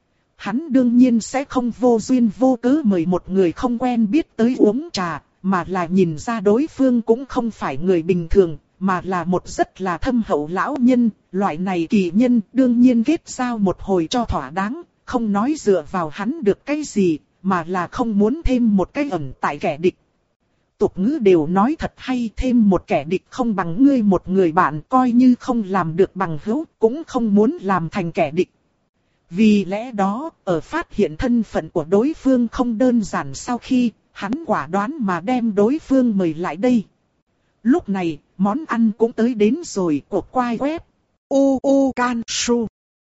[SPEAKER 1] Hắn đương nhiên sẽ không vô duyên vô cớ mời một người không quen biết tới uống trà, mà là nhìn ra đối phương cũng không phải người bình thường, mà là một rất là thâm hậu lão nhân. Loại này kỳ nhân đương nhiên kết giao một hồi cho thỏa đáng, không nói dựa vào hắn được cái gì, mà là không muốn thêm một cái ẩn tại kẻ địch. Tục ngữ đều nói thật hay, thêm một kẻ địch không bằng ngươi một người bạn, coi như không làm được bằng hữu, cũng không muốn làm thành kẻ địch. Vì lẽ đó, ở phát hiện thân phận của đối phương không đơn giản sau khi, hắn quả đoán mà đem đối phương mời lại đây. Lúc này, món ăn cũng tới đến rồi, của quai web. U U Can Su.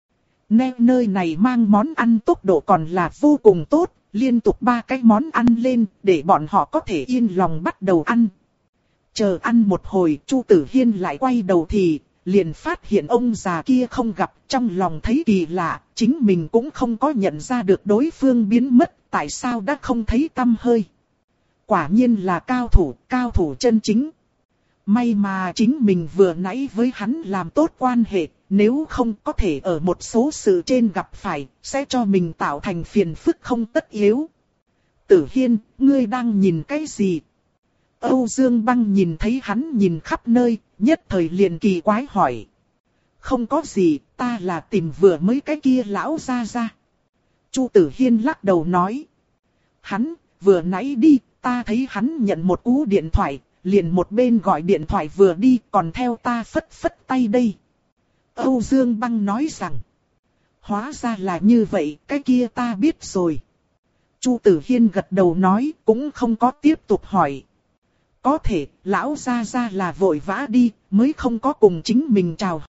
[SPEAKER 1] Nơi nơi này mang món ăn tốc độ còn là vô cùng tốt, liên tục ba cái món ăn lên, để bọn họ có thể yên lòng bắt đầu ăn. Chờ ăn một hồi, Chu Tử Hiên lại quay đầu thì, liền phát hiện ông già kia không gặp, trong lòng thấy kỳ lạ, chính mình cũng không có nhận ra được đối phương biến mất, tại sao đã không thấy tăm hơi. Quả nhiên là cao thủ, cao thủ chân chính. May mà chính mình vừa nãy với hắn làm tốt quan hệ, nếu không có thể ở một số sự trên gặp phải, sẽ cho mình tạo thành phiền phức không tất yếu. Tử Hiên, ngươi đang nhìn cái gì? Âu Dương Băng nhìn thấy hắn nhìn khắp nơi, nhất thời liền kỳ quái hỏi. Không có gì, ta là tìm vừa mới cái kia lão ra ra. Chu Tử Hiên lắc đầu nói. Hắn, vừa nãy đi, ta thấy hắn nhận một cú điện thoại, liền một bên gọi điện thoại vừa đi, còn theo ta phất phất tay đây. Âu Dương Băng nói rằng. Hóa ra là như vậy, cái kia ta biết rồi. Chu Tử Hiên gật đầu nói, cũng không có tiếp tục hỏi. Có thể, lão ra ra là vội vã đi, mới không có cùng chính mình chào